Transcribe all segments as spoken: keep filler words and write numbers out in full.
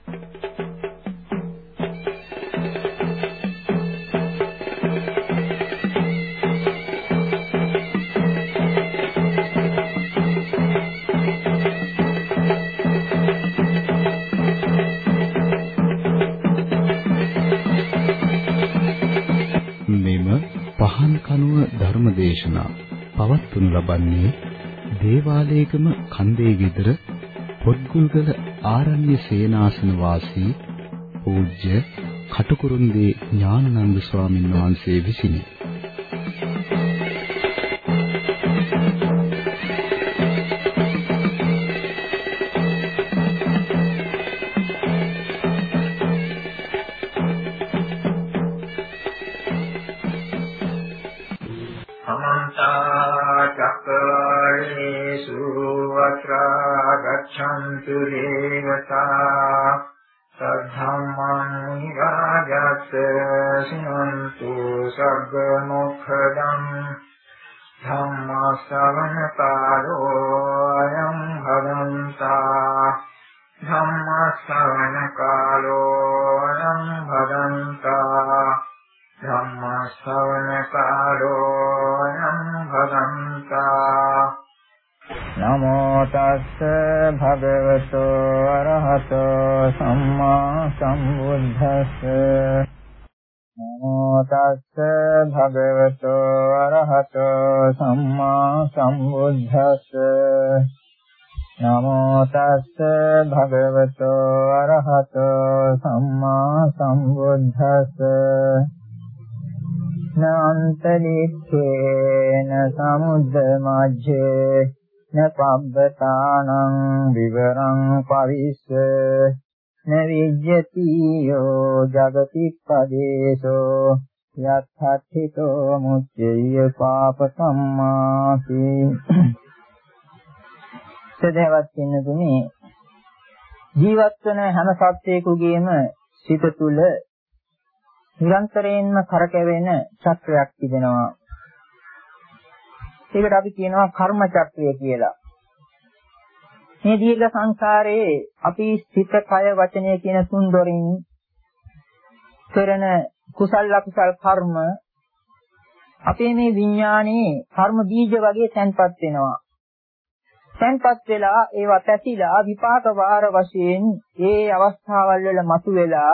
ධර්මදේශනා පවත්වනු ලබන්නේ දේවාලයේගම කන්දේ ගෙදර පොත්ගුල්ගල ආරණ්‍ය සේනාසන වාසී පූජ්‍ය කටුකුරුන්දී ඥානানন্দ ස්වාමීන් වහන්සේ විසිනි. गच्छन्तु देवता सद्धम्मं राजस् शृण्वन्तु सर्वमुखदं धम्मश्रवणकालो अयं भदन्ता धम्मश्रवणकालो अयं भदन्ता धम्मश्रवणकालो अयं भदन्ता नमो तस्स भगवतो अरहतो सम्मा सम्बुद्धस्स नमो तस्स भगवतो अरहतो सम्मा सम्बुद्धस्स नमो तस्स भगवतो अरहतो सम्मा सम्बुद्धस्स नान्तरिक्षेन समुद्रमध्ये न पब्बतानं विवरं पविश्य न विज्यति यो जगति पदेशो यत्थथितो मुच्यय पापसम्मासि සදහවත් වෙනතුනි ජීවත් වන හැම සත්‍යයකගේම සිත තුළ නිරන්තරයෙන්ම කරකැවෙන චක්‍රයක් තිබෙනවා. ඒකට අපි කියනවා කර්ම චක්‍රය කියලා. මේ දීර්ඝ සංසාරයේ අපි සිත, කය, වචනය කියන තුන් දොරින් කරන කුසල අකුසල කර්ම අපේ මේ විඥානයේ කර්ම බීජ වගේ තැන්පත් වෙනවා. තැන්පත් වෙලා ඒවා පැතිලා විපාක වාර වශයෙන් ඒ අවස්ථාවල් වල මතුවෙලා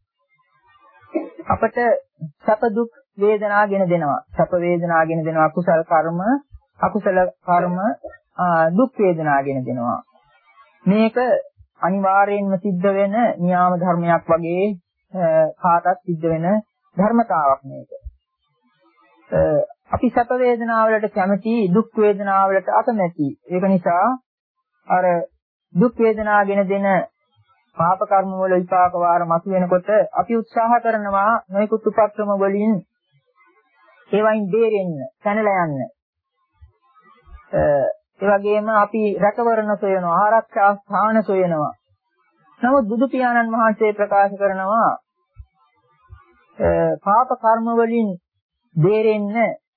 අපට සැප දුක් වේදනාගෙන දෙනවා. සැප වේදනාගෙන දෙනවා කුසල කර්ම, අකුසල කර්ම දුක් වේදනාගෙන දෙනවා. මේක අනිවාර්යයෙන්ම සිද්ධ වෙන න්‍යාම ධර්මයක් වගේ කාටත් සිද්ධ වෙන ධර්මතාවක් මේක. අපි සැප වේදනාවලට කැමති, දුක් වේදනාවලට අකමැති. ඒක නිසා අර දුක් වේදනාගෙන දෙන පාප කර්ම වල විපාක වාර මතු වෙනකොට අපි උත්සාහ කරනවා නොයෙකුත් උපක්‍රම වලින් ඒවයින් බේරෙන්න, පැනලා යන්න. ඒ වගේම අපි රැකවරණ සොයනවා, ආරක්ෂා ස්ථාන සොයනවා. නමුත් බුදු පියාණන් වහන්සේ ප්‍රකාශ කරනවා පාප කර්ම වලින් බේරෙන්න,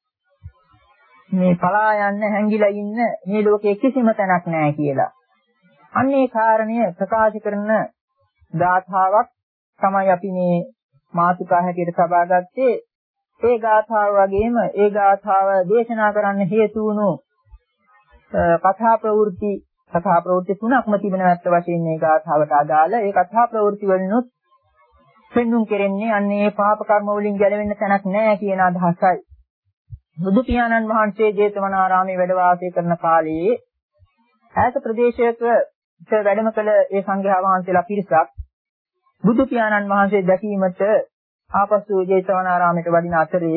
මේ පලා යන්න, හැංගිලා ඉන්න මේ ලෝකයේ කිසිම තැනක් නැහැ කියලා. අන්නේ කාරණය ප්‍රකාශ කරන ගාථාවක් තමයි අපි මේ මාතෘකා හැටියට සබා ගත්තේ. ඒ ගාථාව වගේම ඒ ගාථාව දේශනා කරන්න හේතු වුණු කථා ප්‍රවෘත්ති කථා ප්‍රවෘත්ති තුනක්ම තිබෙනවා අත් වශයෙන් මේ ගාථාවට අදාළ. ඒ කථා ප්‍රවෘත්ති වලිනුත් පෙන්눔 කෙරෙන්නේ අන්නේ පාප කර්ම වලින් ගැලවෙන්න තැනක් නැහැ කියන අදහසයි. බුදු පියාණන් වහන්සේ ජේතවනාරාමයේ වැඩ වාසය කරන කාලයේ ඈත ප්‍රදේශයක වැඩම කළ ඒ සංඝයා වහන්සේලා පිරිසක් බුදු පියාණන් වහන්සේ දැකීමට ආපසු ජේතවනාරාමයට වඩින අතරේ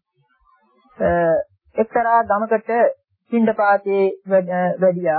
එක්තරා ගමකට පිණ්ඩපාතේ වැඩියා.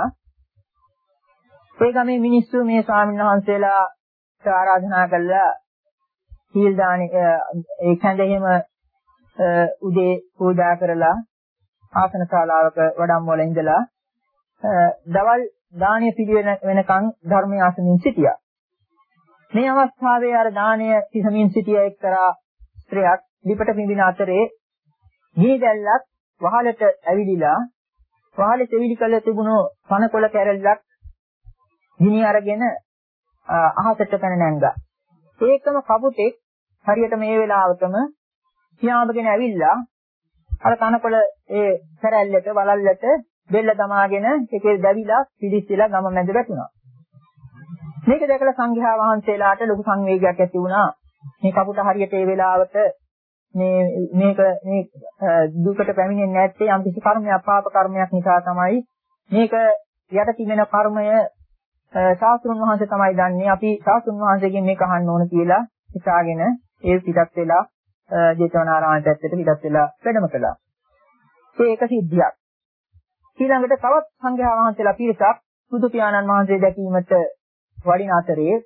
ඒ ගමේ මිනිස්සු මේ ස්වාමීන් වහන්සේලාට ආරාධනා කළා සීල් දාන ඒ කැඳෙහිම උදේ පූජා කරලා ආසන ශාලාවක වඩම්වල ඉඳලා දවල් දානීය පිළිවෙල වෙනකන් ධර්මයේ ආසනින් සිටියා. මේ අවස්ථාවේ අර දානීය සිසමින් සිටිය එක්තරා ස්ත්‍රියක් ලිපට පිඹින අතරේ ගිනි දැල්ලක් වහලට ඇවිදිලා වහලේ තෙවිලි කළ තිබුණු පනකොළ කැරල්ලක් ගිනි අරගෙන අහසට පැන නැංගා. ඒකම කපුටෙක් හරියට මේ වෙලාවටම පියාඹගෙන ඇවිල්ලා අර තනකොළ ඒ සැරැල්ලට වලල්ලට බෙල්ල දමාගෙන ඒකේ දැවිලා පිළිස්සලා ගම මැද වැටුණා. මේක දැකලා සංඝයා වහන්සේලාට ලොකු සංවේගයක් ඇති වුණා. මේ කපුට හරියට ඒ වෙලාවට මේ මේක මේ දුකට පැමිණෙන්නේ නැත්තේ යම් කිසි කර්මයක් පාප කර්මයක් නිසා තමයි. මේක යට තිබෙන කර්මය ශාස්ත්‍රුන් වහන්සේ තමයි දන්නේ. අපි ශාස්ත්‍රුන් වහන්සේගෙන් මේක අහන්න ඕන කියලා හිතාගෙන ඒ පිටත් වෙලා ජේතවනාරාමයේ පැත්තට පිටත් වෙලා වැඩම කළා. ඒක සිද්ධියක්. ඊළඟට තවත් සංඝයා වහන්සේලා පිරිසක් බුදු පියාණන් වහන්සේ දැකීමට වඩින අතරේ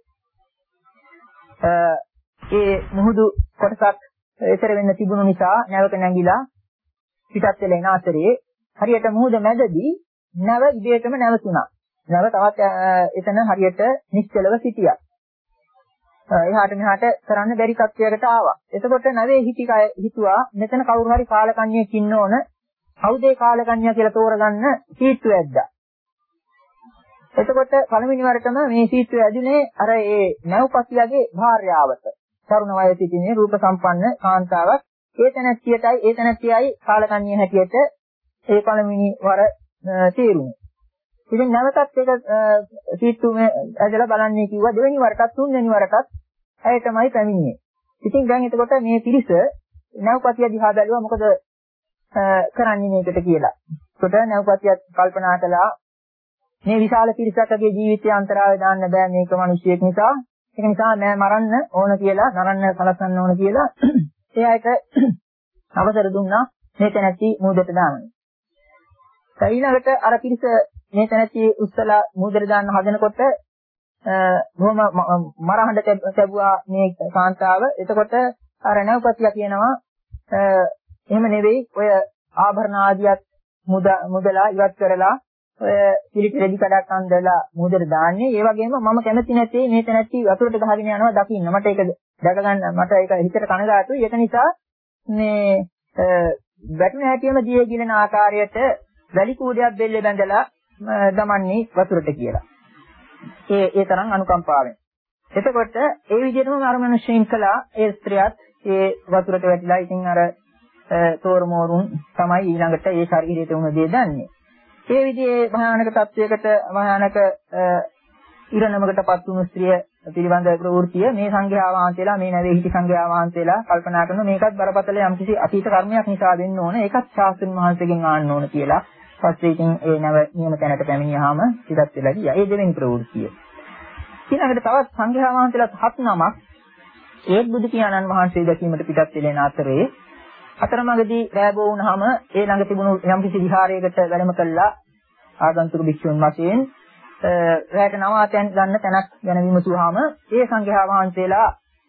ඒ මුහුදු කොටසක් එතර වෙන්න තිබුණු නිසා නැවක නැගිලා පිටත් වෙලා එන අතරේ හරියට මුහුද මැදදී නැව ඉබේටම නැවතුණා. නැව තවත් එතන හරියට නිශ්චලව සිටියා. එහාට මෙහාට කරන්න බැරි තත්ත්වයකට ආවා. එතකොට නැවේ හිටිකය හිතුවා මෙතන කවුරු හරි කාලකන්ණියෙක් ඉන්න ඕන. කවුද ඒ කාලකන්ණියා කියලා තෝරගන්න සීට්ටුව ඇද්දා. එතකොට පළවෙනි වරටම මේ සීට්ටුව ඇදුනේ අර ඒ නැව්පතියගේ භාර්යාවට. තරුණ වයසේ සිටින රූප සම්පන්න කාන්තාවක්. ඒ තැනැත්තියටයි ඒ තැනැත්තියයි කාලකන්ණිය හැටියට ඒ පළවෙනි වර තීරුනේ. ඉතින් නැවතත් ඒක සීට්ටුව ඇදලා බලන්නේ කිව්වා දෙවෙනි වරටත් තුන්වෙනි වරටත් ඇය තමයි පැමිණියේ. ඉතින් දැන් එතකොට මේ පිරිස නැව්පතිය දිහා බැලුවා මොකද කරන්නේ මේකට කියලා. ඒකට නැව්පතියත් කල්පනා කළා මේ විශාල පිරිසකගේ ජීවිතය අන්තරාය දාන්න බෑ මේක මිනිසියෙක් නිසා. ඒක නිසා මම මරන්න ඕන කියලා නරන්න සලසන්න ඕන කියලා එයාට අවසර දුන්නා මේ තැනැත්ති මූදට දාන්න. ඊළඟට අර පිරිස මේ තැනැත්ති උස්සලා මූදට දාන්න හදනකොට බොහොම මරහඬ ලැබුවා මේ කාන්තාව. එතකොට අර නැව්පතියා කියනවා එහෙම නෙවෙයි ඔය ආභරණ ආදියත් මුදලා ඉවත් කරලා ඔය පිළිපෙරදි කඩක් අන්දලා මූදට දාන්නේ. ඒ වගේම මම කැමති නැtei මේ තැනැත්ති වතුරට ගහගෙන යනවා දකින්න. මට ඒක දැක ගන්න මට ඒක හිතට කනගාටුයි. ඒක නිසා මේ වැටුන හැටිම දියේ ගිලන ආකාරයට වැලි කූඩයක් බෙල්ලේ බැඳලා දමන්නේ වතුරට කියලා. ඒ ඒ තරම් අනුකම්පාවෙන්. එතකොට ඒ විදිහටම අර මිනිස්සුන් කළා ඒ ස්ත්‍රියත් ඒ වතුරට වැටිලා ඉතින් අර තෝරමෝරුන් තමයි ඊළඟට ඒ ශරීරයට උන දේ දන්නේ. ඒ විදිහේ භයානක තත්වයකට භයානක ඉරණමකටපත් වුණු ස්ත්‍රිය පිළිබඳ ප්‍රවෘත්තිය මේ සංඝයා වහන්සේලා මේ නැවේ හිටි සංඝයා වහන්සේලා කල්පනා කරනවා මේකත් බරපතල යම්කිසි අතීත කර්මයක් නිසා වෙන්න ඕන. ඒකත් ශාස්ත්‍රඥ වහන්සේගෙන් ආන්න ඕන කියලා. පස්සේ ඉතින් ඒ නැව නියම තැනට පැමිණියාම පිටත් වෙලා ගියා. ඒ දෙවෙනි ප්‍රවෘත්තිය. ඊළඟට තවත් සංඝයා වහන්සේලා හත් නමක් ඒ බුදු පියාණන් වහන්සේ දැකීමට පිටත් වෙලෙන අතරේ අතරමඟදී රැබෝ වුණාම ඒ ළඟ තිබුණු යම්කිසි විහාරයකට වැඩම කළා ආගන්තුක භික්ෂුන් වශයෙන් රැයට නවාතයන් ගන්න තැනක් ගැන විමසුවාම ඒ සංඝයා වහන්සේලා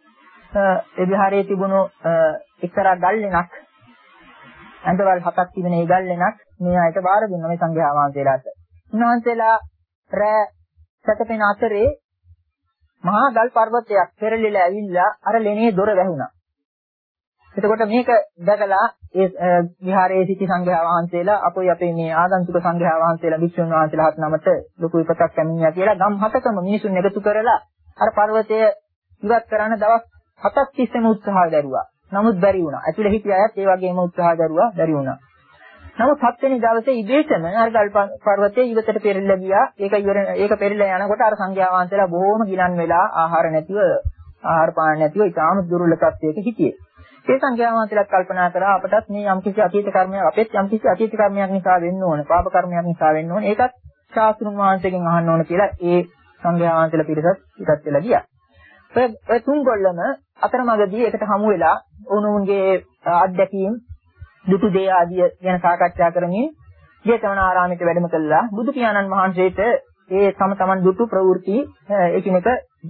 ඒ විහාරයේ තිබුණු එක්තරා ගල්ලෙනක් අන්තවල් හතක් තිබෙන ඒ ගල්ලෙනක් මේ ආයත බාර දුන්නා මේ සංඝයා වහන්සේලාට. උන්වහන්සේලා රැ සැතපෙන අතරේ මහා ගල් පර්වතයක් පෙරලිලා ඇවිල්ලා අර ලෙනේ දොර වැහුණා. එතකොට මේක දැකලා ඒ විහාරයේ සිටි සංඝයා වහන්සේලා අපොයි අපේ මේ ආගන්තුක සංඝයා වහන්සේලා භික්ෂුන් වහන්සේලා හත් නමට ලොකු විපතක් පැමිණියා කියලා ගම් හතකම මිනිසුන් එකතු කරලා අර පර්වතය ඉවත් කරන්න දවස් හතක් තිස්සේම උත්සාහ දරුවා. නමුත් බැරි වුණා. ඇතුළේ හිටිය අයත් ඒ වගේම උත්සාහ දරුවා බැරි වුණා. නමුත් හත්වෙනි දවසේ ඉබේටම අර ගල් පර්වතයේ ඉවතට පෙරලිලා ගියා. ඒක ඉවර ඒක පෙරලිලා යනකොට අර සංඝයා වහන්සේලා බොහොම ගිලන් වෙලා ආහාර නැතිව ආහාර පාන නැතිව ඉතාම දුර්වල තත්ත්වයක හිටියේ. ඒ සංඝයා වහන්සේලාත් කල්පනා කරා අපටත් මේ යම්කිසි අතීත කර්මයක් අපෙත් යම්කිසි අතීත කර්මයක් නිසා වෙන්න ඕන. පාප කර්මයක් නිසා වෙන්න ඕන. ඒකත් ශාස්ත්‍රුන් වහන්සේගෙන් අහන්න ඕන කියලා ඒ සංඝයා වහන්සේලා පිරිසත් පිටත් වෙලා ගියා. ඔය තුන්ගොල්ලම අතරමඟදී එකට හමු වෙලා උණුන්ගේ අත්දැකීම් දුටු දේ ආදිය ගැන සාකච්ඡා කරමින් ජේතවනාරාමයට වැඩම කළා. බුදු පියාණන් වහන්සේට ඒ තම තමන් දුටු ප්‍රවෘත්ති එකිනෙක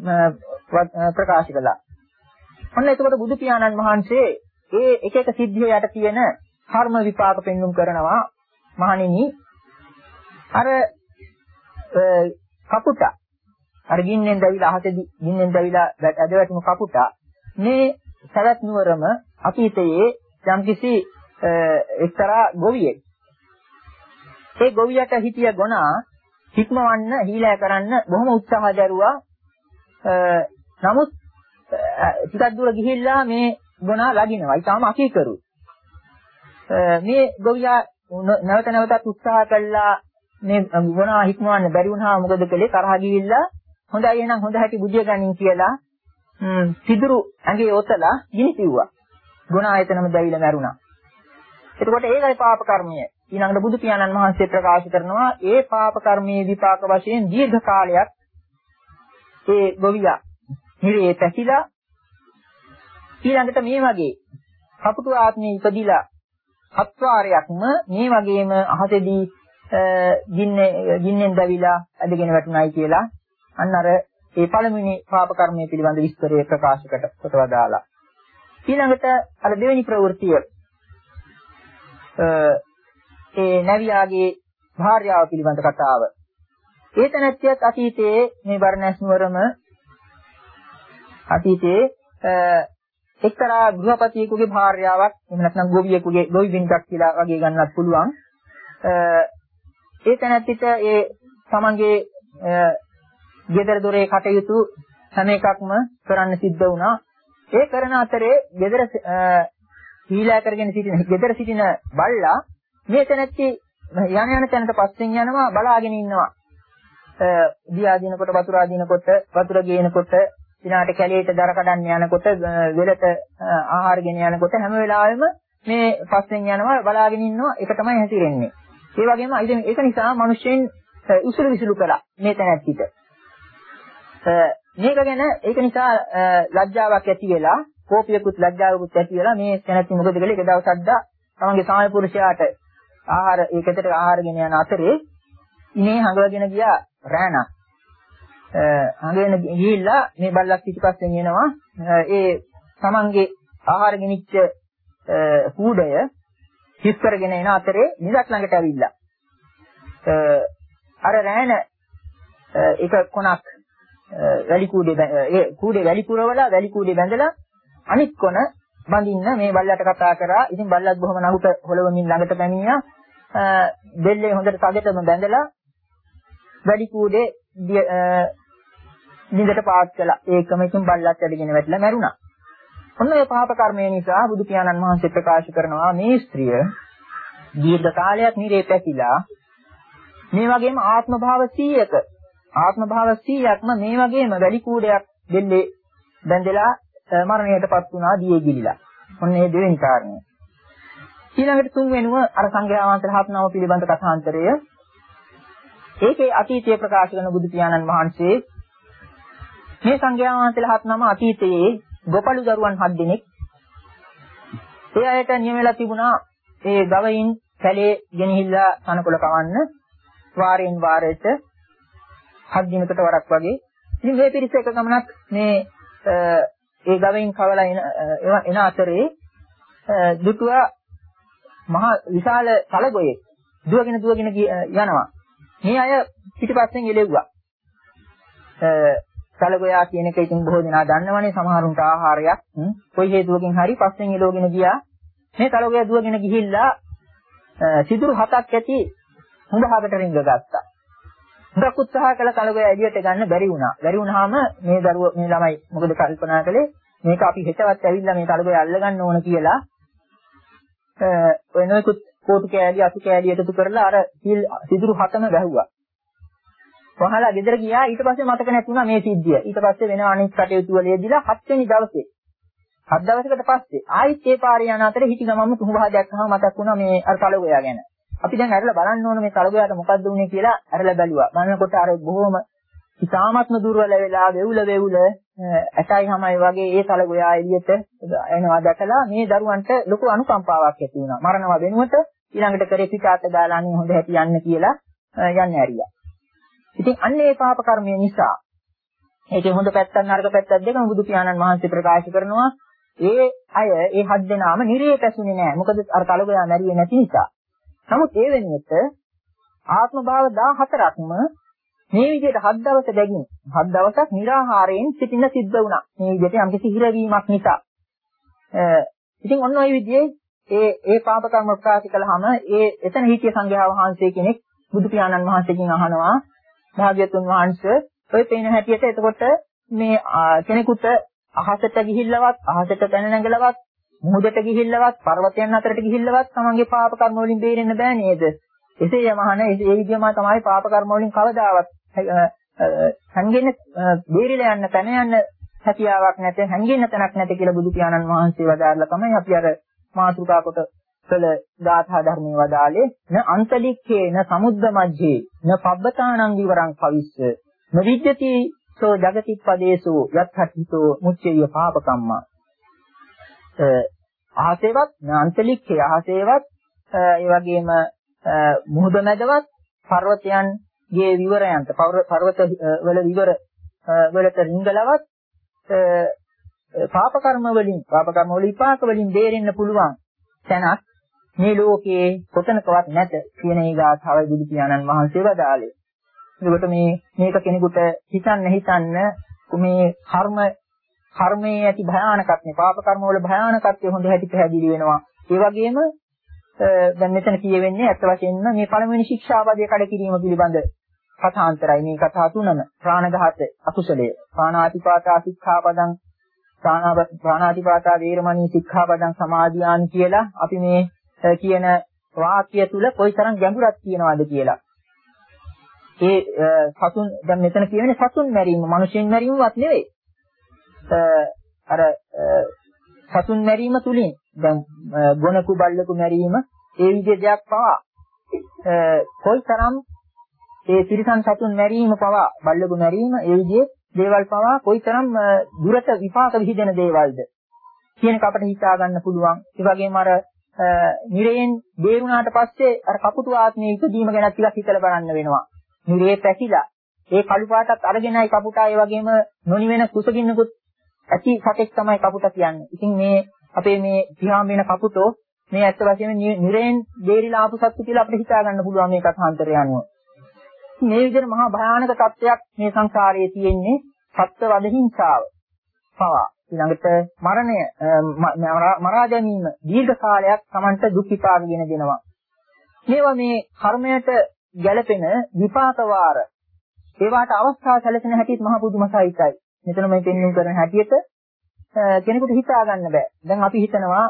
ප්‍රකාශ කළා. ඔන්න එතකොට බුදු පියාණන් වහන්සේ ඒ එක එක සිද්ධිය යට තියෙන කර්ම විපාක පෙන්눔 කරනවා. මහණෙනි අර කපුට අර ගින්නෙන් දැවිලා අහසේදී ගින්නෙන් දැවිලා ඇදවැටුණු කපුට මේ සවැත් නුවරම අතීතයේ යම්කිසි එක්තරා ගොවියෙක්. ඒ ගොවියට හිටිය ගොනා හික්මවන්න හීලෑ කරන්න බොහොම උත්සාහ දරුවා. නමුත් ටිකක් දුර ගිහිල්ලා මේ ගුණා ලගිනවා. ඊටාම අකීකරු. මේ ගොවියා නැවත නැවතත් උත්සාහ කළා මේ ගුණා හික්මවන්න බැරි වුණා. මොකද කළේ? තරහ ගිහිල්ලා හොඳයි එහෙනම් හොඳ හැටි බුදිය ගනින් කියලා සිදුරු ඇඟේ ඔතලා ගිනි පිව්වා. ගුණා එතනම දැවිලා මැරුණා. එතකොට ඒකයි පාප කර්මය. ඊළඟට බුදු පියාණන් වහන්සේ ප්‍රකාශ කරනවා ඒ පාප කර්මයේ විපාක වශයෙන් දීර්ඝ කාලයක් ඒ ගොවියා නිරේ පැසිලා ඊළඟට මේ වගේ කපුටු ආත්මේ ඉපදිලා හත්වාරයක්ම මේ වගේම අහසේදී ගින්නේ ගින්නෙන් දැවිලා ඇදගෙන වැටුණයි කියලා අන්න අර ඒ පළමුවෙනි පාප කර්මයේ පිළිබඳ විස්තරය ප්‍රකාශ කොට වදාලා. ඊළඟට අර දෙවෙනි ප්‍රවෘත්තිය ඒ නැවියාගේ භාර්යාව පිළිබඳ කතාව. ඒ තැනැත්තියත් අතීතයේ මේ බර්ණැස් නුවරම අතීතයේ එක්තරා ගෘහපතියෙකුගේ භාර්යාවක් එහෙම නැත්නම් ගොවියෙකුගේ ගොවි බින්දක් කියලා වගේ ගන්නත් පුළුවන්. ඒ තැනැත්තිට ඒ තමන්ගේ ගෙදර දොරේ කටයුතු හැම එකක්ම කරන්න සිද්ධ වුණා. ඒ කරන අතරේ ගෙදර හීලා කරගෙන සිටින ගෙදර සිටින බල්ලා මේ තැනැත්ති යන යන තැනට පස්සෙන් යනවා බලාගෙන ඉන්නවා. දියා දිනකොට වතුර අදිනකොට වතුර ගේනකොට දිනාට කැලේට දර කඩන්න යනකොට වෙලට ආහාර ගෙන යනකොට හැම වෙලාවෙම මේ පස්සෙන් යනවා බලාගෙන ඉන්නවා. ඒක තමයි හැසිරෙන්නේ. ඒ වගේම ඒක නිසා මිනිස්සුන් උසුළු විසුළු කළා මේ තැනැත්තිට. මේක ගැන ඒක නිසා ලැජ්ජාවක් ඇති වෙලා කෝපියකුත් ලැජ්ජාවකුත් ඇති වෙලා මේ තැනැත්ති මොකද කළේ? එක දවසක් තමන්ගේ සාමය පුරුෂයාට ආහාර ඒකට ආහාර ගෙන යන අතරේ ඉනේ හංගවගෙන ගියා රෑනා. හංගගෙන ගිහිල්ලා මේ බල්ලක් පිටිපස්සෙන් එනවා. ඒ තමන්ගේ ආහාර ගෙනිච්ච කූඩය හිස් කරගෙන එන අතරේ නිදක් ළඟට ඇවිල්ලා අර රෑන එක කොනක් වැලි කූඩේ ඒ කූඩේ වැලි පුරවලා වැලි කූඩේ බැඳලා අනිත් කොන බඳින්න මේ බල්ලට කතා කරා. ඉතින් බල්ලත් බොහොම නහුට හොලවමින් ළඟට පැමිණියා. දෙල්ලේ හොඳට තදටම බැඳලා වැලි කූඩේ දිඳට පාත් කළා. ඒකම ඉතින් බල්ලත් ඇදගෙන වැටිලා මැරුණා. ඔන්න ඒ පාප කර්මය නිසා බුදු පියාණන් වහන්සේ ප්‍රකාශ කරනවා මේ ස්ත්‍රිය දීර්ඝ කාලයක් නිරේ පැතිලා මේ වගේම ආත්ම භාව සීයක ආත්ම භාව සීයක්ම මේ වගේම වැලි කූඩයක් දෙල්ලේ බැඳලා මරණයටපත් වුණා දියේ ගිලිලා. ඔන්න ඒ දෙවෙනි කාරණය. ඊළඟට තුන්වෙනුව අර සංඝයා වහන්සේ රහත් නම පිළිබඳ කථාන්තරය. ඒකේ අතීතයේ ප්‍රකාශ කරන බුදු පියාණන් වහන්සේ මේ සංඝයා වහන්සේලා රහත් නම අතීතයේ ගොපළු දරුවන් හත් දෙනෙක් ඒ අයට නියම වෙලා තිබුණා ඒ ගවයින් කැලේ ගෙනහිල්ලා තනකොළ කවන්න වාරයෙන් වාරයට හත් දිනකට වරක් වගේ. ඉතින් මේ පිරිස එක ගමනක් මේ ඒ ගවයින් කවලා එන එන අතරේ දුටුවා මහා විශාල සලගොයෙක් දුවගෙන දුවගෙන යනවා. මේ අය පිටිපස්සෙන් එළෙව්වා. සලගොයා කියන එක ඉතින් බොහෝ දෙනා දන්නවනේ. සමහරුන්ට ආහාරයක් කොයි හේතුවකින් හරි පස්සෙන් එළවගෙන ගියා. මේ සලගොයා දුවගෙන ගිහිල්ලා සිදුරු හතක් ඇති හුඹහකට රිංග ගත්තා. හුඟක් උත්සාහ කළ සලගොයා එළියට ගන්න බැරි වුණා. බැරි වුණාම මේ දරුවෝ මේ ළමයි මොකද කල්පනා කළේ? මේක අපි හෙටවත් ඇවිල්ලා මේ සලගොයා අල්ලගන්න ඕන කියලා ඔය නොයෙකුත් කෝටු කෑලි අතු කෑලි එකතු කරලා අර සිදුරු හතම වැහුවා. වහලා ගෙදර ගියා. ඊට පස්සේ මතක නැතුණා මේ සිද්ධිය. ඊට පස්සේ වෙන අනිත් කටයුතු වල යෙදිලා හත් වෙනි දවසේ හත් දවසකට පස්සේ ආයිත් ඒ පාරේ යන අතරේ හිටි ගමම්ම තුහුබහ දැක්කම මතක් වුණා මේ අර සලගොයා ගැන. අපි දැන් අරලා බලන්න ඕන මේ සලගොයාට මොකද්ද වුනේ කියලා අරලා බැලුවා. බලනකොට අර බොහොම ඉතාමත්ම දුර්වල වෙලා වෙවුල වෙවුල ඇටයි හැමයි වගේ ඒ සලගොයා එළියට එනවා දැකලා මේ දරුවන්ට ලොකු අනුකම්පාවක් ඇති වුණා. මරණව වෙනුවට ඊළඟට කරේ පිටාට දාලා අනේ හොඳ හැටි යන්න කියලා යන්න ඇරියා. ඉතින් අන්න ඒ පාප කර්මය නිසා ඒකේ හොඳ පැත්තක් නරක පැත්තක් දෙකම බුදු පියාණන් වහන්සේ ප්‍රකාශ කරනවා. ඒ අය ඒ හත් දෙනාම නිරේ පැසුනේ නැහැ. මොකද අර සලගොයා මැරියේ නැති නිසා. නමුත් ඒ වෙනුවට ආත්ම භාව දාහතරක්ම මේ විදිහට හත් දවස් දෙකින් හත් දවසක් निराහාරයෙන් සිටින්න සිද්ධ වුණා. මේ විදිහට යම්කිසි හිරවීමක් නිසා. ඉතින් ඔන්න ඔය විදිහේ ඒ ඒ පාප කර්ම ප්‍රකාශ කළාම ඒ එතන හිටිය සංඝයා වහන්සේ කෙනෙක් බුදු පියාණන් වහන්සේගෙන් අහනවා භාග්‍යතුන් වහන්සේ ඔය පේන හැටියට එතකොට මේ කෙනෙකුට අහසට ගිහිල්ලවත් අහසට පැන නැගලවත් මුහුදට ගිහිල්ලවත් පර්වතයන් අතරට ගිහිල්ලවත් තමන්ගේ පාප කර්ම වලින් බේරෙන්න බෑ නේද? එසේ යමහන ඒ විදිහම තමයි පාප කර්ම වලින් කවදාවත් හැංගෙන්න බේරිලා යන්න පැන යන්න හැකියාවක් නැත හැංගෙන්න තැනක් නැත කියලා බුදු පියාණන් වහන්සේ වදාarලා තමයි අපි අර මාතෘකා කොට කළ ගාථා ධර්මයේ වදාලේ න අන්තලික්ඛේ න සමුද්ද මජ්ජේ න පබ්බතානං විවරං පවිස්ස න විද්‍යති සෝ జగතිප්පදේසෝ යත්ථිතෝ මුච්චේය පාපකම්මා අහසේවත් අන්තලික්ඛේ අහසේවත් ඒ වගේම මුහුද මැදවත් පර්වතයන්ගේ විවරයන්ට පර්වත වල විවර වලට රිංගලවත් පාප කර්ම වලින් පාප කර්ම වල විපාක වලින් බේරෙන්න පුළුවන් තැනක් මේ ලෝකයේ කොතනකවත් නැත කියන ඒ ගාථාවයි බුදු පියාණන් වහන්සේ වදාළේ. ඒකට මේ මේක කෙනෙකුට හිතන්න හිතන්න මේ කර්ම කර්මයේ ඇති භයානකත්වය පාප කර්ම වල භයානකත්වය හොඳ හැටි පැහැදිලි වෙනවා. ඒ වගේම දැන් මෙතන කියවෙන්නේ අත් වශයෙන්ම මේ පළවෙනි ශික්ෂාපදයේ කඩ කිරීම පිළිබඳ කථාන්තරයි මේ කතා තුනම. ප්‍රාණඝාත අකුසලය, ප්‍රාණාතිපාතා සික්ඛාපදං, ප්‍රාණාතිපාතා වේරමණී සික්ඛාපදං සමාදියාන් කියලා අපි මේ කියන වාක්‍ය තුල කොයිතරම් ගැඹුරක් තියෙනවද කියලා. ඒ සතුන් දැන් මෙතන කියවෙන්නේ සතුන් මැරීම, මිනිසෙන් මැරීමවත් නෙවෙයි. අර සතුන් මැරීම තුලින් දැන් ගොනකු බල්ලකු මැරීම ඒ විදිහේ දෙයක් පවා කොයිතරම් ඒ තිරිසන් සතුන් මැරීම පවා බල්ලකු මැරීම ඒ විදිහේ දේවල් පවා කොයිතරම් දුරට විපාක විහිදෙන දේවල්ද කියන එක අපිට හිතා ගන්න පුළුවන්. ඒ වගේම අර නිරයෙන් බේරුණාට පස්සේ අර කපුටු ආත්මයේ ඉදීම ගැන ටිකක් හිතලා බලන්න වෙනවා. නිරේ පැකිලා ඒ කළු පාටත් අරගෙනයි කපුටා ඒ වගේම නොනිවෙන කුසගින්නකුත් ඇති සතෙක් තමයි කපුටා කියන්නේ. ඉතින් මේ අපේ මේ පියාඹ වෙන කපුටෝ මේ ඇත්ත වශයෙන්ම නිරයෙන් බේරිලා ආපු සත්තු කියලා අපිට හිතා ගන්න පුළුවන් මේ කථාන්තරය අනුව. මේ විදිහට මහා භයානක තත්ත්වයක් මේ සංසාරයේ තියෙන්නේ සත්ත්ව වද හිංසාව පවා. ඊළඟට මරණය මරා ගැනීම දීර්ඝ කාලයක් Tamanට දුක් විපාකගෙන දෙනවා. මේවා මේ කර්මයට ගැළපෙන විපාක වාර ඒවාට අවස්ථා සැලසෙන හැටිත් මහ පුදුම සහිතයි. මෙතන මේ පෙන්වන්න කරන හැටියට කෙනෙකුට හිතා ගන්න බෑ. දැන් අපි හිතනවා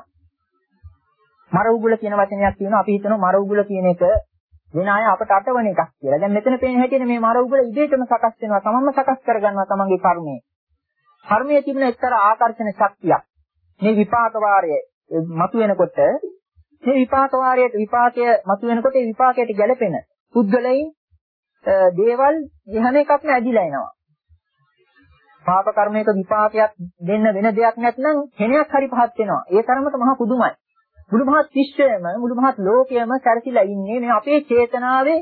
මර උගුල කියන වචනයක් තියෙනවා. අපි හිතනවා මර උගුල කියන එක වෙන අය අපට අටවන එකක් කියලා. දැන් මෙතන පේන හැටියට මේ මර උගුල ඉබේටම සකස් වෙනවා. තමන්ම සකස් කරගන්නවා තමන්ගේ කර්මය. කර්මයේ තිබෙන එක්තරා ආකර්ෂණ ශක්තියක්. මේ විපාක වාරය මතුවෙනකොට මේ විපාක වාරයට විපාකය මතුවෙනකොට ඒ විපාකයට ගැළපෙන පුද්ගලයන් දේවල් හැම එකක්ම ඇදිලා එනවා. පාප කර්මයක විපාකයක් දෙන්න වෙන දෙයක් නැත්නම් කෙනෙක් හරි පහත් වෙනවා. ඒ තරමට මහා පුදුමයි. මුළු මහත් විශ්වයම මුළු මහත් ලෝකයම සැරසිලා ඉන්නේ මේ අපේ චේතනාවේ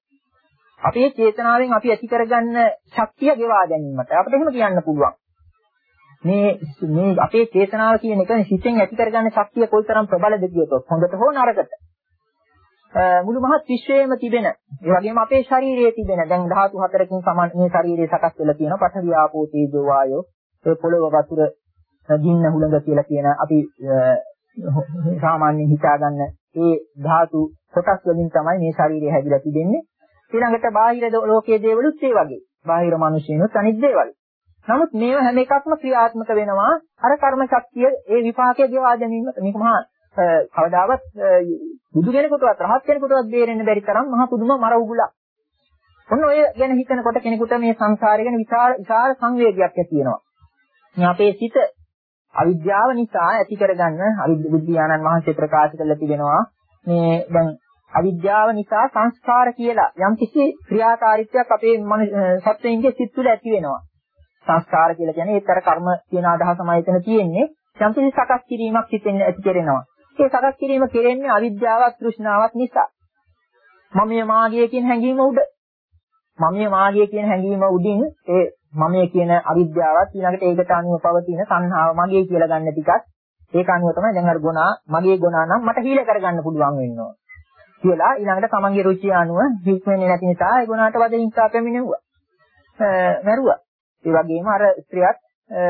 අපේ චේතනාවෙන් අපි ඇති කරගන්න ශක්තිය ගෙවා ගැනීමට. අපිට එහෙම කියන්න පුළුවන්. මේ මේ අපේ චේතනාව කියන එක සිතෙන් ඇති කරගන්න ශක්තිය කොයිතරම් ප්‍රබලද කියතොත් හොඳට හෝ නරකට. මුළු මහත් විශ්වයේම තිබෙන ඒ වගේම අපේ ශරීරයේ තිබෙන දැන් ධාතු හතරකින් සමාන මේ ශරීරය සකස් වෙලා තියෙනවා. පඨවි ආපෝ තේජෝ වායෝ ඒ පොළව වතුර ගින්න හුළඟ කියලා කියන අපි සාමාන්‍යයෙන් හිතා ගන්න ඒ ධාතු කොටස් වලින් තමයි මේ ශරීරය හැදිලා තිබෙන්නේ. ඊළඟට බාහිර ලෝකයේ දේවලුත් ඒ වගේ. බාහිර මිනිස්සුනුත් අනිත් දේවල්. නමුත් මේවා හැම එකක්ම ක්‍රියාත්මක වෙනවා අර කර්ම ශක්තිය ඒ විපාකයේ ගෙවා ගැනීමට. මේක මහා කවදාවත් බුදු කෙනෙකුටවත් රහත් කෙනෙකුටවත් බේරෙන්න බැරි තරම් මහා පුදුම මර උගුලක්. ඔන්න ඔය ගැන හිතනකොට කෙනෙකුට මේ සංසාරය ගැන විශාල විශාල සංවේගයක් ඇති වෙනවා. මේ අපේ සිත අවිද්‍යාව නිසා ඇති කරගන්න අවිද්‍යාවයන් වහන්සේ ප්‍රකාශ කරලා තිබෙනවා මේ දැන් අවිද්‍යාව නිසා සංස්කාර කියලා යම්කිසි ක්‍රියාකාරීත්වයක් අපේ සත්වයින්ගේ සිත් තුළ ඇති වෙනවා. සංස්කාර කියලා කියන්නේ ඒතර කර්ම කියන අදහසමයි එතන තියෙන්නේ. යම්කිසි සකස් කිරීමක් සිතෙන් ඇති කරනවා. ඒ සකස් කිරීම කෙරෙන්නේ අවිද්‍යාවත් තෘෂ්ණාවත් නිසා. මමයේ මාගේ කියන හැඟීම උඩ. මමයේ මාගේ කියන හැඟීම උඩින් ඒ මමයේ කියන අවිද්‍යාවත් ඊළඟට ඒකට අනුව පවතින සංහාව මගේ කියලා ගන්න ටිකක් ඒක අනුව තමයි දැන් අර ගුණා මගේ ගුණා නම් මට හීල කරගන්න පුළුවන් වෙනවා කියලා ඊළඟට තමන්ගේ රුචිය අනුව හිස් වෙන්නේ නැති නිසා ඒ ගුණාට වද හිංසා පැමිණෙව්වා. මරුවා. ඒ වගේම අර ස්ත්‍රියත්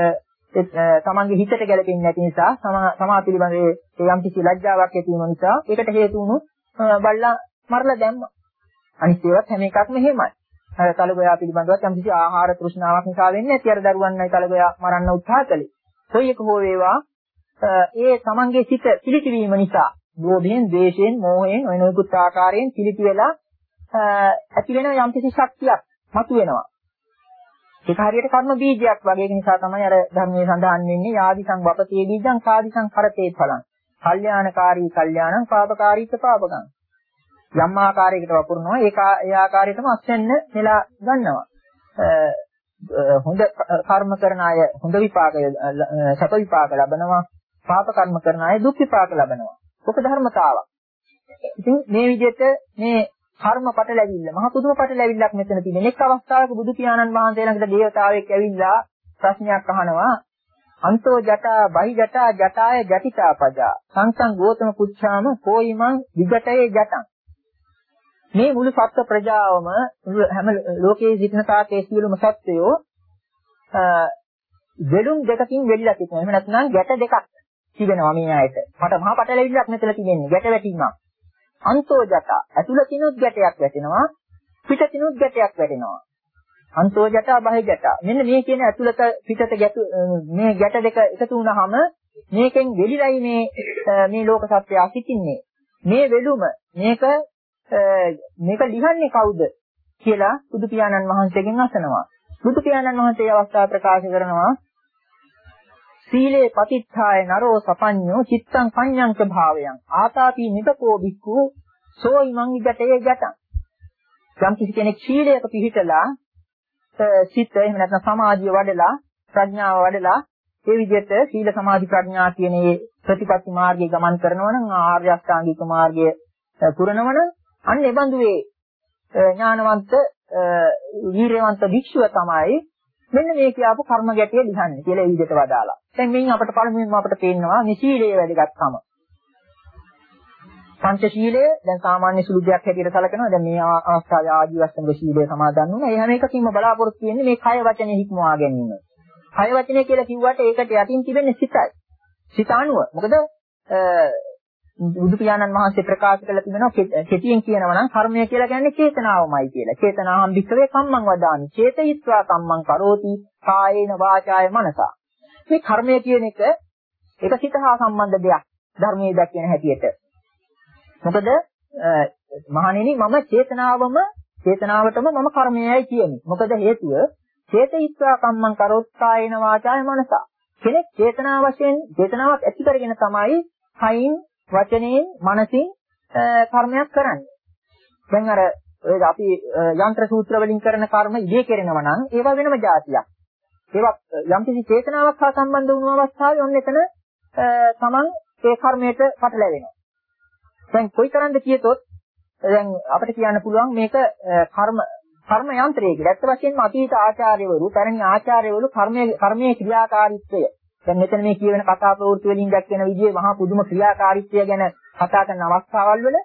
තමන්ගේ හිතට ගැලපෙන්නේ නැති නිසා සමා පිළිබඳ ඒ යම් කිසි ලැජ්ජාවක් ඇති වීම නිසා ඒකට හේතු වුණු බල්ලා මරලා දැම්මා. අනිත් ඒවාත් හැම එකක්ම එහෙමයි. අර තලගොයා පිළිබඳවත් යම් කිසි ආහාර තෘෂ්ණාවක් නිසා වෙන්නේ නැති අර දරුවන්යි තලගොයා මරන්න උත්සාහ කළේ. කොයි එක හෝ වේවා ඒ තමන්ගේ සිත පිළිති වීම නිසා ලෝභයෙන්, ද්වේෂයෙන්, මෝහයෙන් ඔය නොයෙකුත් ආකාරයෙන් පිළිති වෙලා ඇති වෙන යම් කිසි ශක්තියක් මතුවෙනවා. ඒක හරියට කර්ම බීජයක් වගේ. ඒක නිසා තමයි අර ධර්මයේ සඳහන් වෙන්නේ යාදිසං වපතේ බීජං කාදිසං කරතේ ඵලං. කල්යාණකාරී කල්යාණං පාපකාරීත පාපකං. යම් ආකාරයකට වපුරනවා ඒක ඒ ආකාරයටම අස්වැන්න නෙලා ගන්නවා. හොඳ කර්ම කරන අය හොඳ විපාක සැප විපාක ලබනවා. පාප කර්ම කරන අය දුක් විපාක ලබනවා. ඔක ධර්මතාවක්. ඉතින් මේ විදිහට මේ කර්ම පටලැවිල්ල මහ පුදුම පටලැවිල්ලක් මෙතන තියෙන. එක් අවස්ථාවක බුදු පියාණන් වහන්සේ ළඟට දේවතාවෙක් ඇවිල්ලා ප්‍රශ්නයක් අහනවා. අන්තෝ ජටා බහි ජටා ජටාය ජටිතා පජා සංසං ගෝතම පුච්ඡාම කෝයිමං විගටයේ ජටං. මේ මුළු සත්ත්ව ප්‍රජාවම හැම ලෝකයේ සිටින තාකේ සියලුම සත්වයෝ වෙලුම් දෙකකින් වෙලිලා තිබෙනවා. එහෙම නැත්නම් ගැට දෙකක් තිබෙනවා මේ ආයත. මට මහා පටලැවිල්ලක් මෙතන තියෙන්නේ. ගැට වැටීමක්. අන්තෝ ජටා ඇතුළතිනුත් ගැටයක් වැටෙනවා පිටතිනුත් ගැටයක් වැටෙනවා. අන්තෝ ජටා බහි ජටා. මෙන්න මේ කියන ඇතුළත පිටත ගැට මේ ගැට දෙක එකතු වුණාම මේකෙන් වෙලිලයි මේ මේ ලෝක සත්‍යය සිටින්නේ. මේ වෙලුම මේක මේක ලිහන්නේ කවුද කියලා බුදු පියාණන් වහන්සේගෙන් අසනවා. බුදු පියාණන් වහන්සේ අවස්ථාව ප්‍රකාශ කරනවා සීලේ පතිත්ථාය නරෝ සපඤ්ඤෝ චිත්තං පඤ්ඤං භාවයන් ආතාපි නිබකෝ බික්ඛු සෝයි මං ඉදටේ ජටං. යම් කිසි කෙනෙක් සීලයක පිහිටලා සිත එහෙම නැත්නම් සමාධිය වඩලා ප්‍රඥාව වඩලා ඒ විදිහට සීල සමාධි ප්‍රඥා කියන මේ ප්‍රතිපත්ති මාර්ගයේ ගමන් කරනවා නම් ආර්ය අෂ්ටාංගික මාර්ගයේ පුරනවා නම් අන්න ඒ බඳුවේ ඥානවන්ත වීරයවන්ත භික්ෂුව තමයි මෙන්න මේ කියපු කර්ම ගැටිය ලිහන්නේ කියලා ඒ විදිහට වදාලා. දැන් මෙයින් අපිට පළමුවෙන්ම අපිට පේනවා මේ සීලයේ වැදගත්කම. පංචශීලය දැන් සාමාන්‍ය සුළු දෙයක් හැටියට සැලකනවා. දැන් මේ අවස්ථාවේ ආජීවස්තන සීලය සමාදන් වුණා. ඒ හැම එකකින්ම බලාපොරොත්තු වෙන්නේ මේ කය වචනේ හික්මවා ගැනීම. කය වචනේ කියලා කිව්වට ඒකට යටින් තිබෙන්නේ සිතයි. සිත අනුව. මොකද බුදු පියාණන් වහන්සේ ප්‍රකාශ කළ තිබෙනවා කෙටියෙන් කියනවා නම් කර්මය කියලා කියන්නේ චේතනාවමයි කියලා. චේතනාහම් භික්ඛවේ කම්මං වදාමි. චේතයිත්වා කම්මං කරෝති කායේන වාචාය මනසා. මේ කර්මය කියන එක ඒක සිත හා සම්බන්ධ දෙයක්. ධර්මයේ දැක්වෙන හැටියට. මොකද මහණෙනි මම චේතනාවම චේතනාවටම මම කර්මයයි කියන්නේ. මොකද හේතුව චේතයිත්වා කම්මං කරෝති කායේන වාචාය මනසා. කෙනෙක් චේතනාව වශයෙන් චේතනාවක් ඇති කරගෙන තමයි කයින් වචනයෙන් මනසින් කර්මයක් කරන්නේ. දැන් අර ඔය අපි යන්ත්‍ර සූත්‍ර වලින් කරන කර්ම ඉදී කෙරෙනවා නම් ඒවා වෙනම જાතියක්. ඒවා යම්කිසි චේතනාවක් හා සම්බන්ධ වුණු අවස්ථාවේ ඔන්න එතන තමන් ඒ කර්මයට පටලැවෙනවා. දැන් කොයිතරම්ද කියතොත් දැන් අපිට කියන්න පුළුවන් මේක කර්ම කර්ම යන්ත්‍රය කියලා. ඇත්ත වශයෙන්ම අතීත ආචාර්යවරු, පැරණි ආචාර්යවරු කර්මයේ කර්මයේ ක්‍රියාකාරීත්වය දැන් මෙතන මේ කියවෙන කතා ප්‍රවෘත්ති වලින් දැක්වෙන විදිහේ මහා පුදුම ක්‍රියාකාරීත්වය ගැන කතා කරන අවස්ථාවල් වල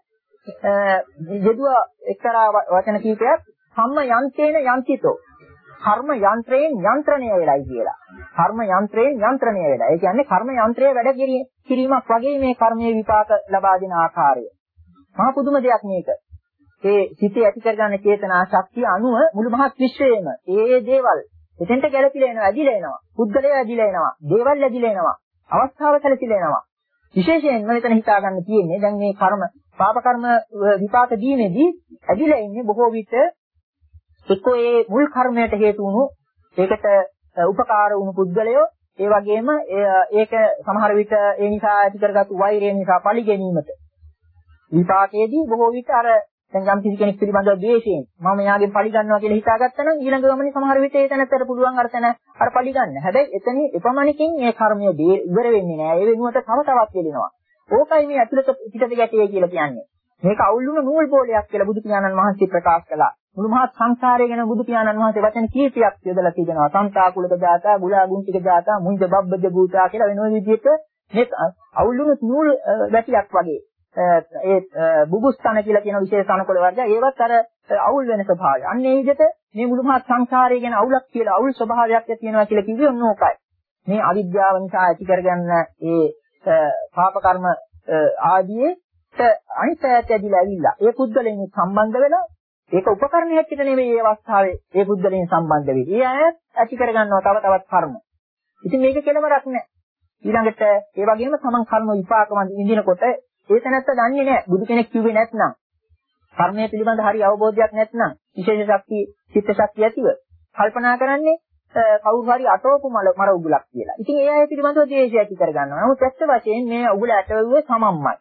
යෙදුව එක්තරා වචන කීපයක් කම්ම යන්ත්‍රේන යන්තිතෝ කර්ම යන්ත්‍රයෙන් යන්ත්‍රණය වෙලයි කියලා. කර්ම යන්ත්‍රයෙන් යන්ත්‍රණය වෙලා. ඒ කියන්නේ කර්ම යන්ත්‍රයේ වැඩ කිරීමක් වගේ මේ කර්මයේ විපාක ලබා දෙන ආකාරය. මහා පුදුම දෙයක් මේක. ඒ සිතේ ඇති කරගන්න චේතනා ශක්තිය අනුව මුළු මහත් විශ්වයේම ඒ දේවල් එතෙන්ට ගැලපිලා එනවා, ඇදිලා එනවා. පුද්ගලයා ඇදිලා එනවා, දේවල් ඇදිලා එනවා, අවස්ථාව සැලසිලා එනවා. විශේෂයෙන්ම මෙතන හිතා ගන්න තියෙන්නේ දැන් මේ කර්ම, පාප කර්ම විපාක දීමේදී ඇදිලා ඉන්නේ බොහෝ විට එක්කෝ ඒ මුල් කර්මයට හේතු වුණු, ඒකට උපකාර වුණු පුද්ගලයෝ, ඒ වගේම ඒක සමහර විට ඒ නිසා ඇති කරගත්තු වෛරය නිසා පලි ගැනීමට විපාකයේදී බොහෝ විට අර දැන් යම් කිසි කෙනෙක් පිළිබඳව ද්වේෂයෙන් මම එයාගෙන් පලි ගන්නවා කියලා හිතාගත්තා නම් ඊළඟ ගමනේ සමහර විට ඒ තැනට පුළුවන් අර තැන අර පලි ගන්න. හැබැයි එතන එපමණකින් මේ කර්මය ඉවර වෙන්නේ නෑ. ඒ වෙනුවට තව තවත් වෙලිනවා. ඕකයි මේ අතුලත පිටත ගැටේ කියලා කියන්නේ. මේක අවුල් වුණ නූල් බෝලයක් කියලා බුදු පියාණන් වහන්සේ ප්‍රකාශ කළා. මුළු මහත් සංසාරය ගැන බුදු පියාණන් වහන්සේ වචන කීපයක් යොදලා තිබෙනවා. සංතාකුලක දාතා, ගුලාගුන්තික දාතා, මුංජ බබ්බජ භූතා කියලා වෙන විදිහට මේ අවුල් වුණ නූල් වැටියක් වගේ ඒ බුබුස්තන කියලා කියන විශේෂ අනකොල වර්ගය ඒවත් අර අවුල් වෙන ස්වභාවය. අන්න ඒ විදිහට මේ මුළු මහත් සංසාරය ගැන අවුලක් කියලා අවුල් ස්වභාවයක් ඇති වෙනවා කියලා කිව්වේ ඔන්න ඕකයි. මේ අවිද්‍යාව නිසා ඇති කරගන්න ඒ පාප කර්ම ආදීට අනිත් පැයට ඇදිලා ඇවිල්ලා ඒ පුද්ගලයන් සම්බන්ධ වෙලා ඒක උපකරණයක් හැටියට නෙවෙයි මේ අවස්ථාවේ ඒ බුද්ධලෙන් සම්බන්ධ වෙන්නේ. ඒ අය ඇති කරගන්නවා තව තවත් කර්ම. ඉතින් මේක කෙලවරක් නෑ. ඊළඟට ඒ වගේම තමන් කර්ම විපාක විඳිනකොට ඒ තැනත්ත දන්නේ නෑ. බුදු කෙනෙක් කිව්වේ නැත්නම් කර්මය පිළිබඳ හරි අවබෝධයක් නැත්නම් විශේෂ ශක්තිය, චිත්ත ශක්තිය ඇතිව කල්පනා කරන්නේ කවුරු හරි අටවපු මර උගුලක් කියලා. ඉතින් ඒ අය පිළිබඳව ද්වේෂය ඇති කරගන්නවා. නමුත් ඇත්ත වශයෙන් මේ උගුල ඇටවුවේ සමම්මයි.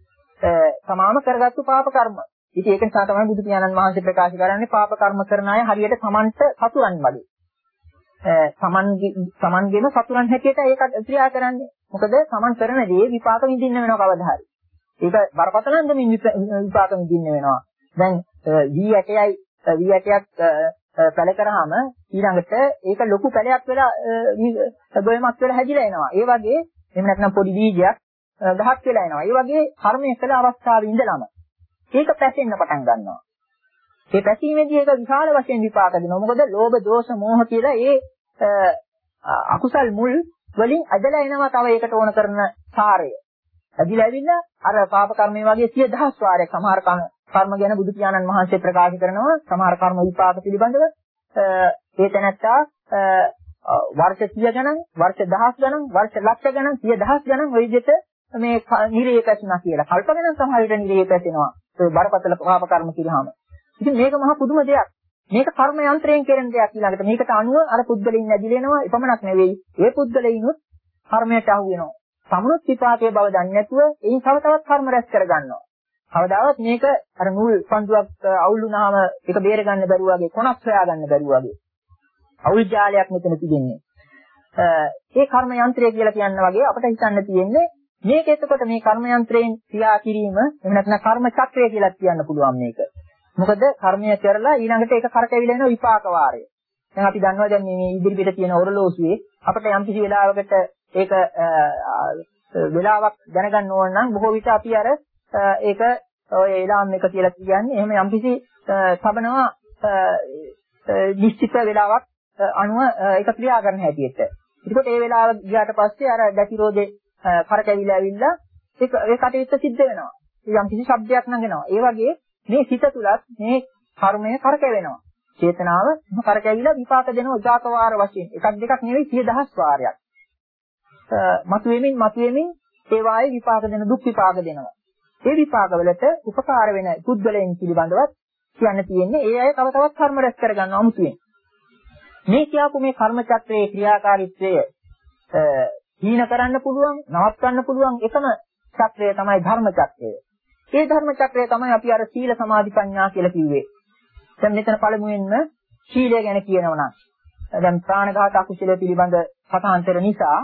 සමාම කරගත්තු පාප කර්ම. ඉතින් ඒක නිසා තමයි බුදු පියාණන් වහන්සේ ප්‍රකාශ කරන්නේ පාප කර්ම කරන අය හරියට සමන්ට සතුරන් වගේ. සමන්ගේ සමන්ගේම සතුරන් හැටියට ඒක ක්‍රියා කරන්නේ. මොකද සමන් කරන දේ විපාක විඳින්න වෙනවා කවදා හරි. ඒක බරපතල නම් විපාක විඳින්න වෙනවා. දැන් වී ඇටයයි වී ඇටයක් පැල කරාම ඊළඟට ඒක ලොකු පැලයක් වෙලා ගොයමක් වෙලා හැදිලා එනවා. ඒ වගේ එහෙම නැත්නම් පොඩි බීජයක් ගහක් වෙලා එනවා. ඒ වගේ කර්මයේ කළ අවස්ථාවේ ඉඳලම ඒක පැසෙන්න පටන් ගන්නවා. ඒ පැසීමේදී ඒක විශාල වශයෙන් විපාක දෙනවා. මොකද ලෝභ, දෝෂ, මෝහ කියලා ඒ අකුසල් මුල් වලින් අදලා එනවා තව ඒකට ඕන කරන සාරය. ඇදිලා ඇවිල්ලා අර පාප කර්මයේ වගේ සිය දහස් වාරයක් සමහර කර්ම ගැන බුදු පියාණන් වහන්සේ ප්‍රකාශ කරනවා. සමහර කර්ම විපාක පිළිබඳව ඒ තැනත්තා වර්ෂ සිය ගණන්, වර්ෂ දහස් ගණන්, වර්ෂ ලක්ෂ ගණන්, සිය දහස් ගණන් ඔය විදිහට මේ නිරේ පැසුණා කියලා. කල්ප ගණන් සමහර විට නිරේ පැසෙනවා. ඒ බරපතල පාප කර්ම කිරීම. ඉතින් මේක මහා පුදුම දෙයක්. මේක කර්ම යන්ත්‍රයෙන් කෙරෙන දෙයක් ඊළඟට. මේකට අනුව අර පුද්ගලයන් ඇදිලෙනවා. එපමණක් නෙවෙයි. ඒ පුද්ගලයිනුත් කර්මයට අහු වෙනවා. සමුනුත් විපාකයේ බව දන්නේ නැතුව එයින් තව තවත් කර්ම රැස් කරගන්නවා. කවදාවත් මේක අර නූල් පන්දුවක් අවුල් වුණාම ඒක බේර ගන්න බැරුව වගේ, කොනක් හොයා ගන්න බැරුව වගේ. අවුල් ජාලයක් මෙතන තිබෙන්නේ. ඒ කර්ම යන්ත්‍රය කියලා කියන වගේ අපිට හිතන්න තියෙන්නේ මේක එතකොට මේ කර්ම යන්ත්‍රයෙන් ක්‍රියා කිරීම එහෙම නැත්නම් කර්ම චක්‍රය කියලා කියන්න පුළුවන් මේක. මොකද කර්මය කරලා ඊළඟට ඒක කරකැවිලා එන විපාක වාරය. දැන් අපි දන්නවා දැන් මේ ඉදිරියට තියෙන ඔරලෝසුවේ අපිට යම් කිසි වෙලාවකට ඒක වෙලාවක් දැනගන්න ඕන නම් බොහෝ විට අපි අර ඒක ඔය එලාම් එක කියලා කියන්නේ එහෙම යම් කිසි සබනවා නිශ්චිත වෙලාවක් අනුව ඒක ක්‍රියා කරන හැටියට. ඒකත් ඒ වෙලාව ගියාට පස්සේ අර ගැටිරෝදේ කරකැවිලා ඇවිල්ලා ඒක ඒ කටයුත්ත සිද්ධ වෙනවා. යම් කිසි ශබ්දයක් නගනවා. ඒ වගේ මේ සිත තුලත් මේ කර්මය කරකැවෙනවා. චේතනාව කරකැවිලා විපාක දෙනවා උදාක වාර වශයෙන්. එකක් දෙකක් නෙවෙයි සිය දහස් වාරයක්. මතුවෙමින් මතුවෙමින් ඒ වායේ විපාක දෙන දුක් විපාක දෙනවා. ඒ විපාක වලට උපකාර වෙන පුද්ගලයන් පිළිබඳවත් කියන්න තියෙන්නේ ඒ අය තව තවත් කර්ම රැස් කරගන්නවා අමුතුවෙන්. මේ කියපු මේ කර්ම චක්‍රයේ ක්‍රියාකාරීත්වය හීන කරන්න පුළුවන්, නවත්වන්න පුළුවන් එකම චක්‍රය තමයි ධර්ම චක්‍රය. ඒ ධර්ම චක්‍රය තමයි අපි අර සීල සමාධි ප්‍රඥා කියලා කිව්වේ. දැන් මෙතන පළමුවෙන්ම සීලය ගැන කියනවා නම් දැන් ප්‍රාණඝාත අකුසල පිළිබඳ කථාන්තර නිසා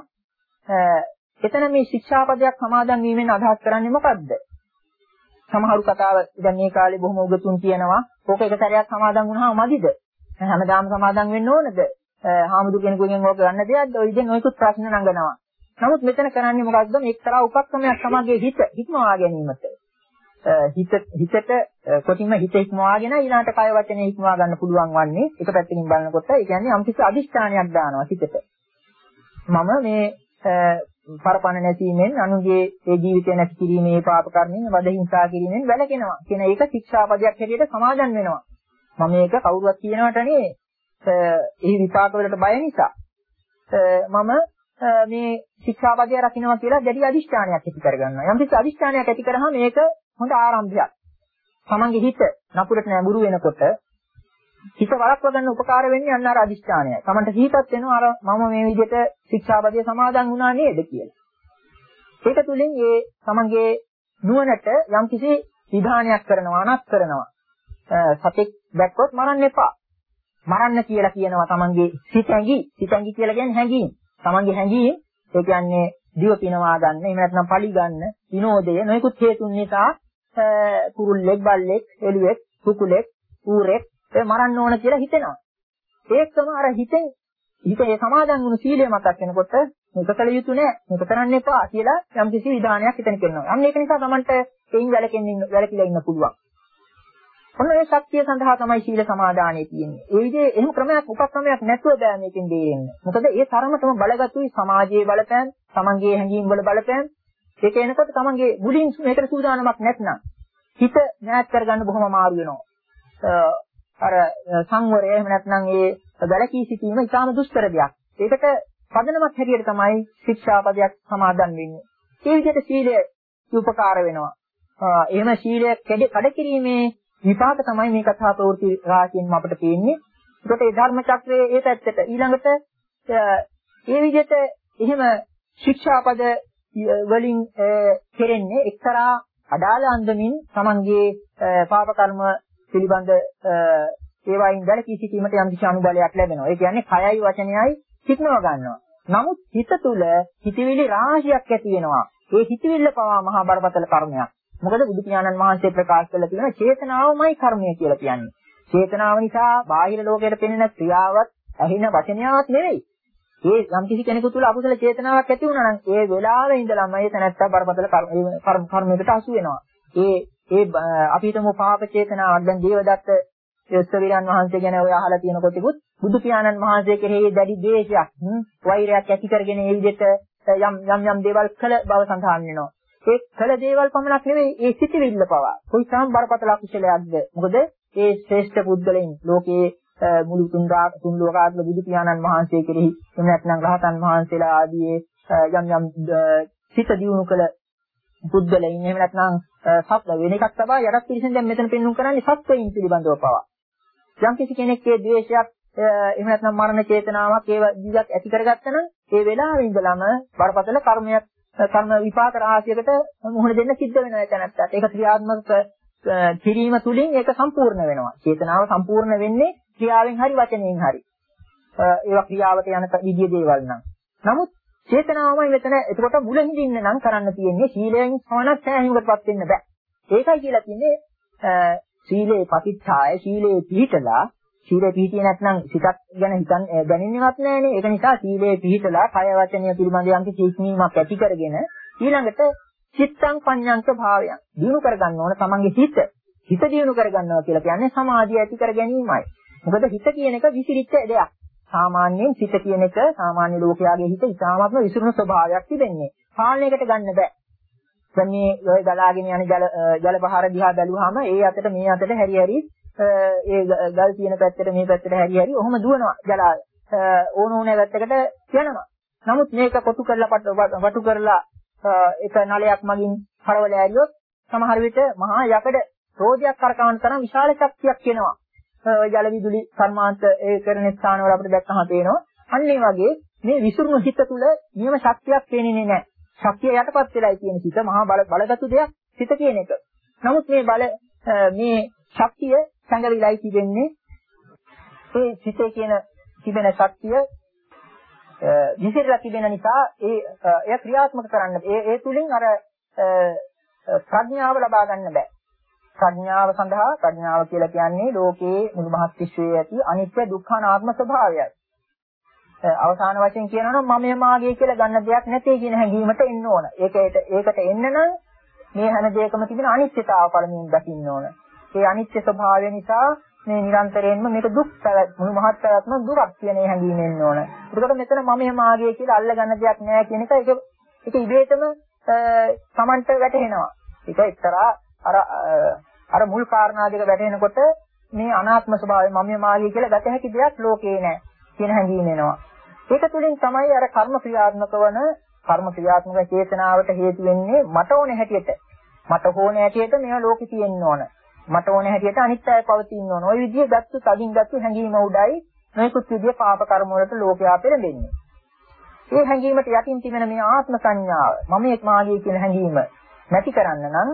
එතන මේ ශික්ෂාපදයක් සමාදන් වීමෙන් අදහස් කරන්නේ මොකද්ද? සමහරු කතාව දැන් මේ කාලේ බොහොම උගතුන් කියනවා ඕක එක සැරයක් සමාදන් වුණාම මදිද? හැමදාම සමාදන් වෙන්න ඕනද? හාමුදුරු කෙනෙකුගෙන් ඕක ගන්න දෙයක්ද? ඔය විදිහෙන් ඔයකුත් ප්‍රශ්න නංගනවා. නමුත් මෙතන කරන්නේ මොකක්ද? මේ එක්තරා උපක්‍රමයක් සමගයේ හිත හික්මවා ගැනීමට. හිත හිතට කොටින්ම හිත හික්මවාගෙන ඊළාට කය වචනේ හික්මවා ගන්න පුළුවන් වන්නේ එක පැත්තකින් බලනකොට ඒ කියන්නේ යම්කිසි අදිෂ්ඨානයක් දානවා හිතට. මම මේ පරපණ නැසීමෙන් අනුගේ ඒ ජීවිතය නැති කිරීමේ පාප කර්මෙන් වද හිංසා කිරීමෙන් වැළකෙනවා කියන එක ශික්ෂාපදයක් හැටියට සමාදන් වෙනවා. මම මේක කවුරුවත් කියනවට නෙවෙයි. ඒ විපාක වලට බය නිසා මම මේ ශික්ෂාපදය රකින්නවා කියලා දැඩි අදිෂ්ඨානයක් ඇති කරගන්නවා. යම් කිසි අදිෂ්ඨානයක් ඇති කරාම මේක හොඳ ආරම්භයක්. තමන්ගේ හිත නපුරට නැඹුරු වෙනකොට හිත වළක්ව ගන්න උපකාර වෙන්නේ අන්න අර අදිෂ්ඨානයයි. තමන්ට හිතත් වෙනවා අර මම මේ විදිහට ශික්ෂාපදයේ සමාදන් වුණා නේද කියලා. ඒක තුලින් ඒ තමන්ගේ නුවණට යම්කිසි විධානයක් කරනවා, අනත් කරනවා. සතෙක් දැක්කොත් මරන්න එපා. මරන්න කියලා කියනවා තමන්ගේ සිතැඟි. සිතැඟි කියලා කියන්නේ හැඟීම්. තමන්ගේ හැඟීම් ඒ කියන්නේ දිව පිනවා ගන්න, එහෙම නැත්නම් පලි ගන්න, විනෝදය නොයෙකුත් හේතුන් නිසා කුරුල්ලෙක්, බල්ලෙක්, එළුවෙක්, කුකුලෙක්, ඌරෙක් ඒ මරන්න ඕන කියලා හිතෙනවා. ඒකම අර හිතෙන් හිතේ සමාදන් වුණු සීලය මතක් වෙනකොට මේක කළ යුතු නෑ, මේක කරන්න එපා කියලා යම් කිසි විධානයක් හිතෙන් කරනවා. අන්න ඒක නිසා Tamanට එයින් වැළකෙන්න වැළකීලා ඉන්න පුළුවන්. ඔන්න ඒ ශක්තිය සඳහා තමයි සීල සමාදානයේ තියෙන්නේ. ඒ විදිහේ එහෙම ක්‍රමයක් උපක්‍රමයක් නැතුව බෑ මේකෙන් දෙන්නේ. මොකද ඒ තරමටම බලගතුයි සමාජයේ බලපෑම්, Tamanගේ හැඟීම් වල බලපෑම්. ඒක එනකොට Tamanගේ මුලින් මේකට සූදානමක් නැත්නම් හිත ඥාත් කරගන්න බොහොම අමාරු වෙනවා. අර සංවරය එහෙම නැත්නම් ඒ වැළකී සිටීම ඉතාම දුෂ්කර දෙයක්. ඒකට පදනමක් හැටියට තමයි ශික්ෂාපදයක් සමාදන් වෙන්නේ. ඒ විදිහට සීලය උපකාර වෙනවා. එහෙම සීලය කඩ කිරීමේ විපාක තමයි මේ කතා ප්‍රවෘත්ති රාශියෙන්ම අපිට පේන්නේ. ඒකට ඒ ධර්ම චක්‍රයේ ඒ පැත්තට ඊළඟට ඒ විදිහට එහෙම ශික්ෂාපද වලින් කෙරෙන්නේ එක්තරා අඩාල අන්දමින් තමන්ගේ පාප කර්ම පිළිබඳ ඒවායින් දැලකී සිටීමට යම් කිසි අනුබලයක් ලැබෙනවා. ඒ කියන්නේ කයයි වචනයයි හික්මව ගන්නවා. නමුත් හිත තුළ හිතවිලි රාශියක් ඇති වෙනවා. ඒ හිතවිල්ල පවා මහා බරපතල කර්මයක්. මොකද බුදු පියාණන් වහන්සේ ප්‍රකාශ කළා තියෙනවා චේතනාවමයි කර්මය කියලා කියන්නේ. චේතනාව නිසා බාහිර ලෝකයට පෙනෙන ක්‍රියාවත් ඇහින වචනයවත් නෙවෙයි. ඒ යම් කිසි කෙනෙකු තුළ අකුසල චේතනාවක් ඇති වුණා නම් ඒ වෙලාවේ ඉඳලම ඒ තැනත්තා බරපතල කර්ම කර්මයකට අසු වෙනවා. ඒ ඒ අපි හිතමු පාප චේතනාවක් දැන් දේවදත්ත ස්වවිරන් වහන්සේ ගැන ඔය අහලා තියෙන කොටිකුත් බුදු පියාණන් වහන්සේ කෙරෙහි දැඩි ද්වේෂයක් වෛරයක් ඇති කරගෙන ඒ විදිහට යම් යම් යම් දේවල් කළ බව සඳහන් වෙනවා. ඒ කළ දේවල් පමණක් නෙවෙයි ඒ සිටිවිල්ල පවා කොයිතරම් බරපතල අකුසලයක්ද. මොකද ඒ ශ්‍රේෂ්ඨ පුද්ගලයන් ලෝකයේ මුළු තුන් තුන් ලෝකාත්ම බුදු පියාණන් වහන්සේ කෙරෙහි එහෙම නැත්නම් රහතන් වහන්සේලා ආදී යම් යම් සිත දියුණු කළ පුද්ගලයන් එහෙම නැත්නම් සත්‍ය වෙන එකක් තමයි යටත් පිළිසෙන් දැන් මෙතන පෙන්වුම් කරන්නේ සත්වයින් පිළිබඳව පවා. යම් කිසි කෙනෙක්ගේ ද්වේෂයක් එහෙම නැත්නම් මරණ චේතනාවක් ඒ විදිහක් ඇති කරගත්තා නම් ඒ වෙලාවේ ඉඳලම බරපතල කර්මයක් කර්ම විපාක රාශියකට මුහුණ දෙන්න සිද්ධ වෙනවා ඒ තැනත්තට. ඒක ක්‍රියාත්මක කිරීම තුලින් ඒක සම්පූර්ණ වෙනවා. චේතනාව සම්පූර්ණ වෙන්නේ ක්‍රියාවෙන් හරි වචනයෙන් හරි. ඒවා ක්‍රියාවට යන විදිය දේවල් නම්. නමුත් චේතනාවමයි මෙතන එතකොට මුල හිඳින්න නම් කරන්න තියෙන්නේ සීලයෙන් සමනක් සෑහීමකටපත් වෙන්න බෑ. ඒකයි කියලා කියන්නේ සීලේ පතිච්ඡාය සීලේ පිහිටලා සීලේ පිහිටියේ නැත්නම් සිතක් ගැන හිතන් දැනෙන්නේවත් නැහැනේ. ඒක නිසා සීලේ පිහිටලා කය වචනය පිළිබඳ යම් කිසි ඉක්මීමක් ඇති කරගෙන ඊළඟට චිත්තං පඤ්ඤංක භාවයන් දිනු කරගන්න ඕන තමන්ගේ හිත. හිත දිනු කරගන්නවා කියලා කියන්නේ සමාධිය ඇති කර ගැනීමයි. මොකද හිත කියන එක විසිරිච්ච දෙයක්. සාමාන්‍යයෙන් සිත කියන එක සාමාන්‍ය ලෝකයාගේ හිත ඉතාමත්ම විසිරුණු ස්වභාවයක් තිබෙන්නේ. පාලනයකට ගන්න බෑ. දැන් මේ ඔය ගලාගෙන යන ජල ජල පහර දිහා බැලුවාම ඒ අතට මේ අතට හැරි හැරි ඒ ගල් තියෙන පැත්තට මේ පැත්තට හැරි හැරි ඔහොම දුවනවා ජලාය. ඕන ඕන පැත්තකට යනවා. නමුත් මේක කොටු කරලා වටු කරලා එක නලයක් මගින් හරවල ඇරියොත් සමහර විට මහා යකඩ රෝදයක් කරකවන තරම් විශාල ශක්තියක් එනවා. ඔය ජල විදුලි කර්මාන්ත ඒ කරන ස්ථානවල අපිට දැක්කම පේනවා. අන්න ඒ වගේ මේ විසිරුණු හිත තුළ නියම ශක්තියක් පේන්නේ නැහැ. ශක්තිය යටපත් වෙලා තියෙන සිත මහා බල බලගත්තු දෙයක් සිත කියන එක. නමුත් මේ බල මේ ශක්තිය සංගවිලයි තිබෙන්නේ ඒ සිතේ කියන තිබෙන ශක්තිය විසිරලා තිබෙන නිසා ඒ එය ක්‍රියාත්මක කරන්න ඒ ඒ තුලින් අර ප්‍රඥාව ලබා ගන්න බෑ. ප්‍රඥාව සඳහා ප්‍රඥාව කියලා කියන්නේ ලෝකයේ මුළු මහත් විශ්වයේ ඇති අනිත්‍ය දුක්ඛ අනාත්ම ස්වභාවයයි. අවසාන වශයෙන් කියනවා නම් මමයේ මාගේ කියලා ගන්න දෙයක් නැtei කියන හැඟීමට එන්න ඕන. ඒකට ඒකට එන්න නම් මේ හැම දෙයකම තිබෙන අනිත්‍යතාව පළමුවෙන් දකින්න ඕන. ඒ අනිත්‍ය ස්වභාවය නිසා මේ නිරන්තරයෙන්ම මේක දුක් පැවැත් මුළු මහත් පැවැත්ම දුකක් කියන හැඟීම එන්න ඕන. ඒකට මෙතන මමයේ මාගේ කියලා අල්ල ගන්න දෙයක් නැහැ කියන එක ඒක ඒක ඉබේටම සමන්ට වැටහෙනවා. ඒක එක්තරා අර අර මුල් කාරණා දෙක වැටෙනකොට මේ අනාත්ම ස්වභාවය මමයේ මාගේ කියලා ගත හැකි දෙයක් ලෝකේ නැහැ කියන හැඟීම එනවා. ඒක තුළින් තමයි අර කර්ම ක්‍රියාත්මක වන කර්ම ක්‍රියාත්මක චේතනාවට හේතු වෙන්නේ මට ඕනේ හැටියට. මට ඕනේ හැටියට මේවා ලෝකෙ තියෙන්න ඕන. මට ඕනේ හැටියට අනිත් අය පවතින්න ඕන. ওই විදිහේ ගත්තු තදින් ගත්තු හැඟීම උඩයි මේකුත් විදිහේ පාප කර්ම වලට ලෝකයා පෙළඹෙන්නේ. ඒ හැඟීමට යටින් තිබෙන මේ ආත්ම සංඥාව මම එක් මාගේ කියන හැඟීම නැති කරන්න නම්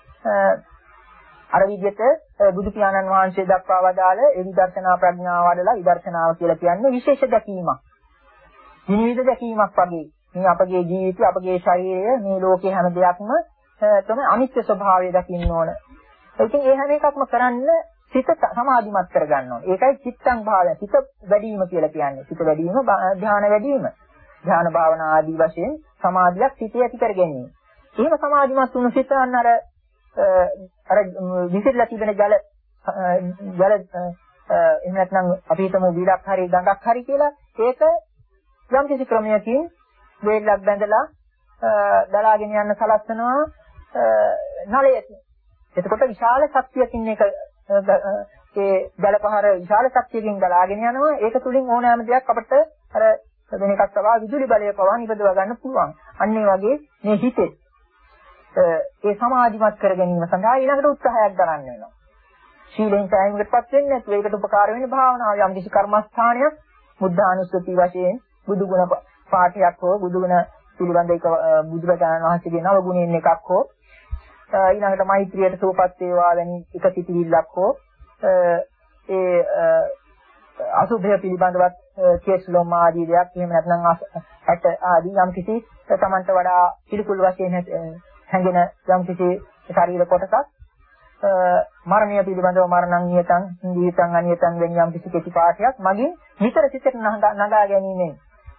අර විදිහට බුදු පියාණන් වහන්සේ දක්වා වදාළ ඒ විදර්ශනා ප්‍රඥාව වඩලා විදර්ශනාව කියලා කියන්නේ විශේෂ දැකීමක්. විනිවිද දැකීමක් වගේ. මේ අපගේ ජීවිතය, අපගේ ශරීරය, මේ ලෝකේ හැම දෙයක්ම තමයි අනිත්‍ය ස්වභාවය දකින්න ඕන. ඒකෙන් ඒ හැම එකක්ම කරන්න සිත සමාධිමත් කරගන්න ඕන. ඒකයි චිත්තං භාවය. සිත වැඩිම කියලා කියන්නේ. සිත වැඩිම ධ්‍යාන වැඩිම. ධ්‍යාන භාවනා ආදී වශයෙන් සමාධියක් සිතේ ඇති කර ගැනීම. එහෙම සමාධිමත් වුණු සිත අන්න අර අර විසිරලා තිබෙන ජල ජල එහෙම නැත්නම් අපි හිතමු විලක් හරි ගඟක් හරි කියලා ඒක යම් කිසි ක්‍රමයකින් වේලක් බැඳලා දලාගෙන යන්න සලස්වනවා නලයකින්. එතකොට විශාල ශක්තියකින් මේක ඒ ජලපහර විශාල ශක්තියකින් ගලාගෙන යනවා. ඒක තුලින් ඕනෑම දෙයක් අපිට අර වෙන එකක් තවා විදුලි බලය පවා නිබදව ගන්න පුළුවන්. අන්න ඒ වගේ මේ හිතේ ඒ සමාධිමත් කර ගැනීම සඳහා ඊළඟට උත්සාහයක් දරන්න වෙනවා. ශීලෙන් සෑහීමකටපත් වෙන්නේ නැතුව ඒකට උපකාර වෙන්නේ භාවනාව. යම් කිසි කර්මස්ථානයක් බුද්ධානුස්සති වශයෙන් බුදු ගුණ පාඨයක් හෝ බුදු ගුණ පිළිබඳ එක බුදුරජාණන් වහන්සේගේ නව ගුණයෙන් එකක් හෝ ඊළඟට මෛත්‍රියට සූපත් වේවා වැනි එක සිටිවිල්ලක් හෝ ඒ අසුභය පිළිබඳවත් කේස්ලොම් ආදී දෙයක් එහෙම නැත්නම් ඇට ආදී යම් කිසි තමන්ට වඩා පිළිකුල් වශයෙන් හැඟෙන යම් කිසි ශරීර කොටසක් මරණය පිළිබඳව මරණං නියතං ජීවිතං අනියතං වෙන යම් කිසි කෙටි පාඨයක් මගින් නිතර සිතට නගා ගැනීමෙන්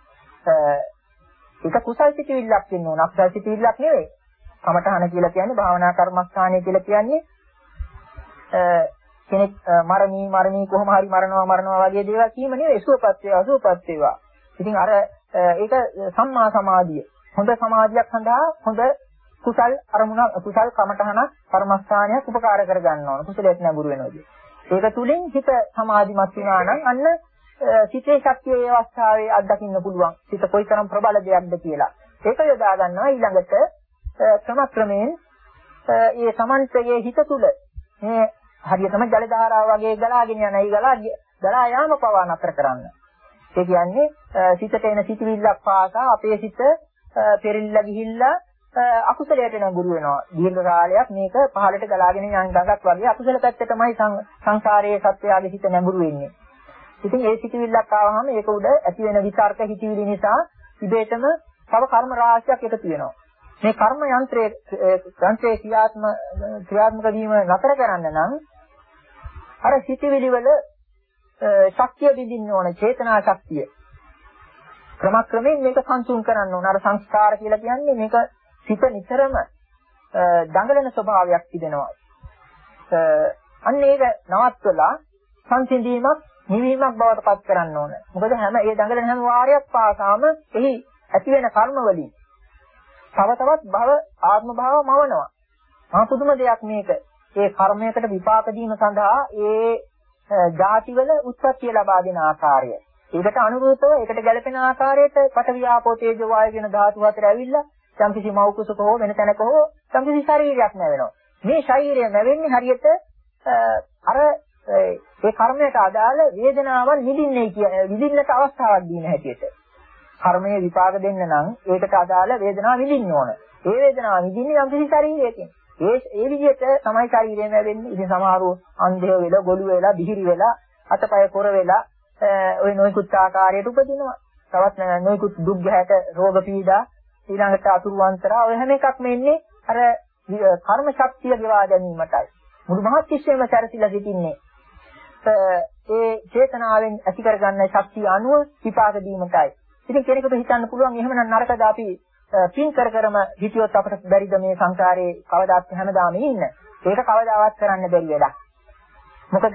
ඒක කුසල් සිතිවිල්ලක් වෙන්න ඕන. අකුසල් සිතිවිල්ලක් නෙවෙයි. කමඨහන කියලා කියන්නේ භාවනා කර්මස්ථානය කියලා කියන්නේ කෙනෙක් මරණී මරණී කොහොම හරි මරනවා මරනවා වගේ දේවල් කීම නෙවෙයි. සුවපත් වේවා සුවපත් වේවා. ඉතින් අර ඒක සම්මා සමාධිය. හොඳ සමාධියක් සඳහා හොඳ කුසල් අරමුණ කුසල් කමඨහන කර්මස්ථානයක් උපකාර කර ගන්න ඕන. කුසලයට නැඹුරු වෙනවාදී. ඒක තුලින් හිත සමාධිමත් වෙනා නම් අන්න සිතේ ශක්තිය ඒ අවස්ථාවේ අත්දකින්න පුළුවන්. සිත කොයිතරම් ප්‍රබල දෙයක්ද කියලා. ඒක යොදා ගන්නවා ඊළඟට ක්‍රමක්‍රමයෙන් ඒ සමන්තයේ හිත තුල මේ හරියටම ජල ධාරාව වගේ ගලාගෙන යන ඒ ගලා ගලා යාම පවා නතර කරන්න. ඒ කියන්නේ සිතට එන සිතුවිල්ලක් පාසා අපේ සිත පෙරලිලා ගිහිල්ලා අකුසලයට නඟුරු වෙනවා. දීර්ඝ කාලයක් මේක පහළට ගලාගෙන යන ගඟක් වගේ අකුසල පැත්තටමයි සංසාරයේ සත්‍යයේ හිත නඟුරු වෙන්නේ. ඉතින් ඒ සිතුවිල්ලක් ආවහම ඒක උඩ ඇති වෙන විචාරක හිතවිලි නිසා ඉබේටම තව කර්ම රාශියක් එකතු වෙනවා. මේ කර්ම යන්ත්‍රයේ යන්ත්‍රයේ ක්‍රියාත්ම ක්‍රියාත්මක වීම නතර කරන්න නම් අර සිතුවිලි වල ශක්තිය බිඳින්න ඕන, චේතනා ශක්තිය. ක්‍රමක්‍රමයෙන් මේක සංසුන් කරන්න ඕන. අර සංස්කාර කියලා කියන්නේ මේක සිත නිතරම දඟලන ස්වභාවයක් තිබෙනවා. අන්න ඒක නවත්වලා සංසිඳීමක් නිවීමක් බවට පත් කරන්න ඕන. මොකද හැම ඒ දඟලන හැම වාරයක් පාසාම එහි ඇති වෙන කර්ම වලින් තව තවත් භව ආත්ම භව මවනවා. මහා පුදුම දෙයක් මේක. ඒ කර්මයකට විපාක දීම සඳහා ඒ ಜಾතිවල උත්පත්ති ලබා දෙන ආකාරය. ඒකට අනුරූපව ඒකට ගැළපෙන ආකාරයට පඨවි ආපෝ තේජෝ වායු වෙන ධාතු හතර ඇවිල්ලා සම්කිසි මෞකුසක හෝ වෙන තැනක හෝ සම්කිසි ශරීරයක් නැවෙනවා. මේ ශරීරය නැවෙන්නේ හරියට අර ඒ කර්මයට අදාළ වේදනාවන් නිදින්නේ කිය විඳින්නට අවස්ථාවක් දීන හැටියට. කර්මයේ විපාක දෙන්න නම් ඒකට අදාළ වේදනාව විඳින්න ඕන. ඒ වේදනාව විඳින්නේ යම් කිසි ශරීරයකින්. ඒ ඒ විදිහට තමයි ශරීරයම වෙන්නේ. ඉතින් සමහරව අන්ධය වෙලා, ගොළු වෙලා, බිහිරි වෙලා, අතපය කොර වෙලා ඔය නොයෙකුත් ආකාරයට උපදිනවා. තවත් නොයෙකුත් දුක් ගැහැට රෝග පීඩා ඊළඟට අතුරු අන්තරා ඔය හැම එකක්ම එන්නේ අර කර්ම ශක්තිය ගෙවා ගැනීමටයි. මුළු මහත් විශ්වයම සැරසිලා සිටින්නේ ඒ චේතනාවෙන් ඇති කරගන්න ශක්තිය අනුව විපාක දීමටයි. ඉතින් කෙනෙකුට හිතන්න පුළුවන් එහෙමනම් නරකද අපි පින් කර කරම හිතියොත් අපට බැරිද මේ සංසාරේ කවදාත් හැමදාම ඉන්න. ඒක කවදාවත් කරන්න බැරි වැඩක්. මොකද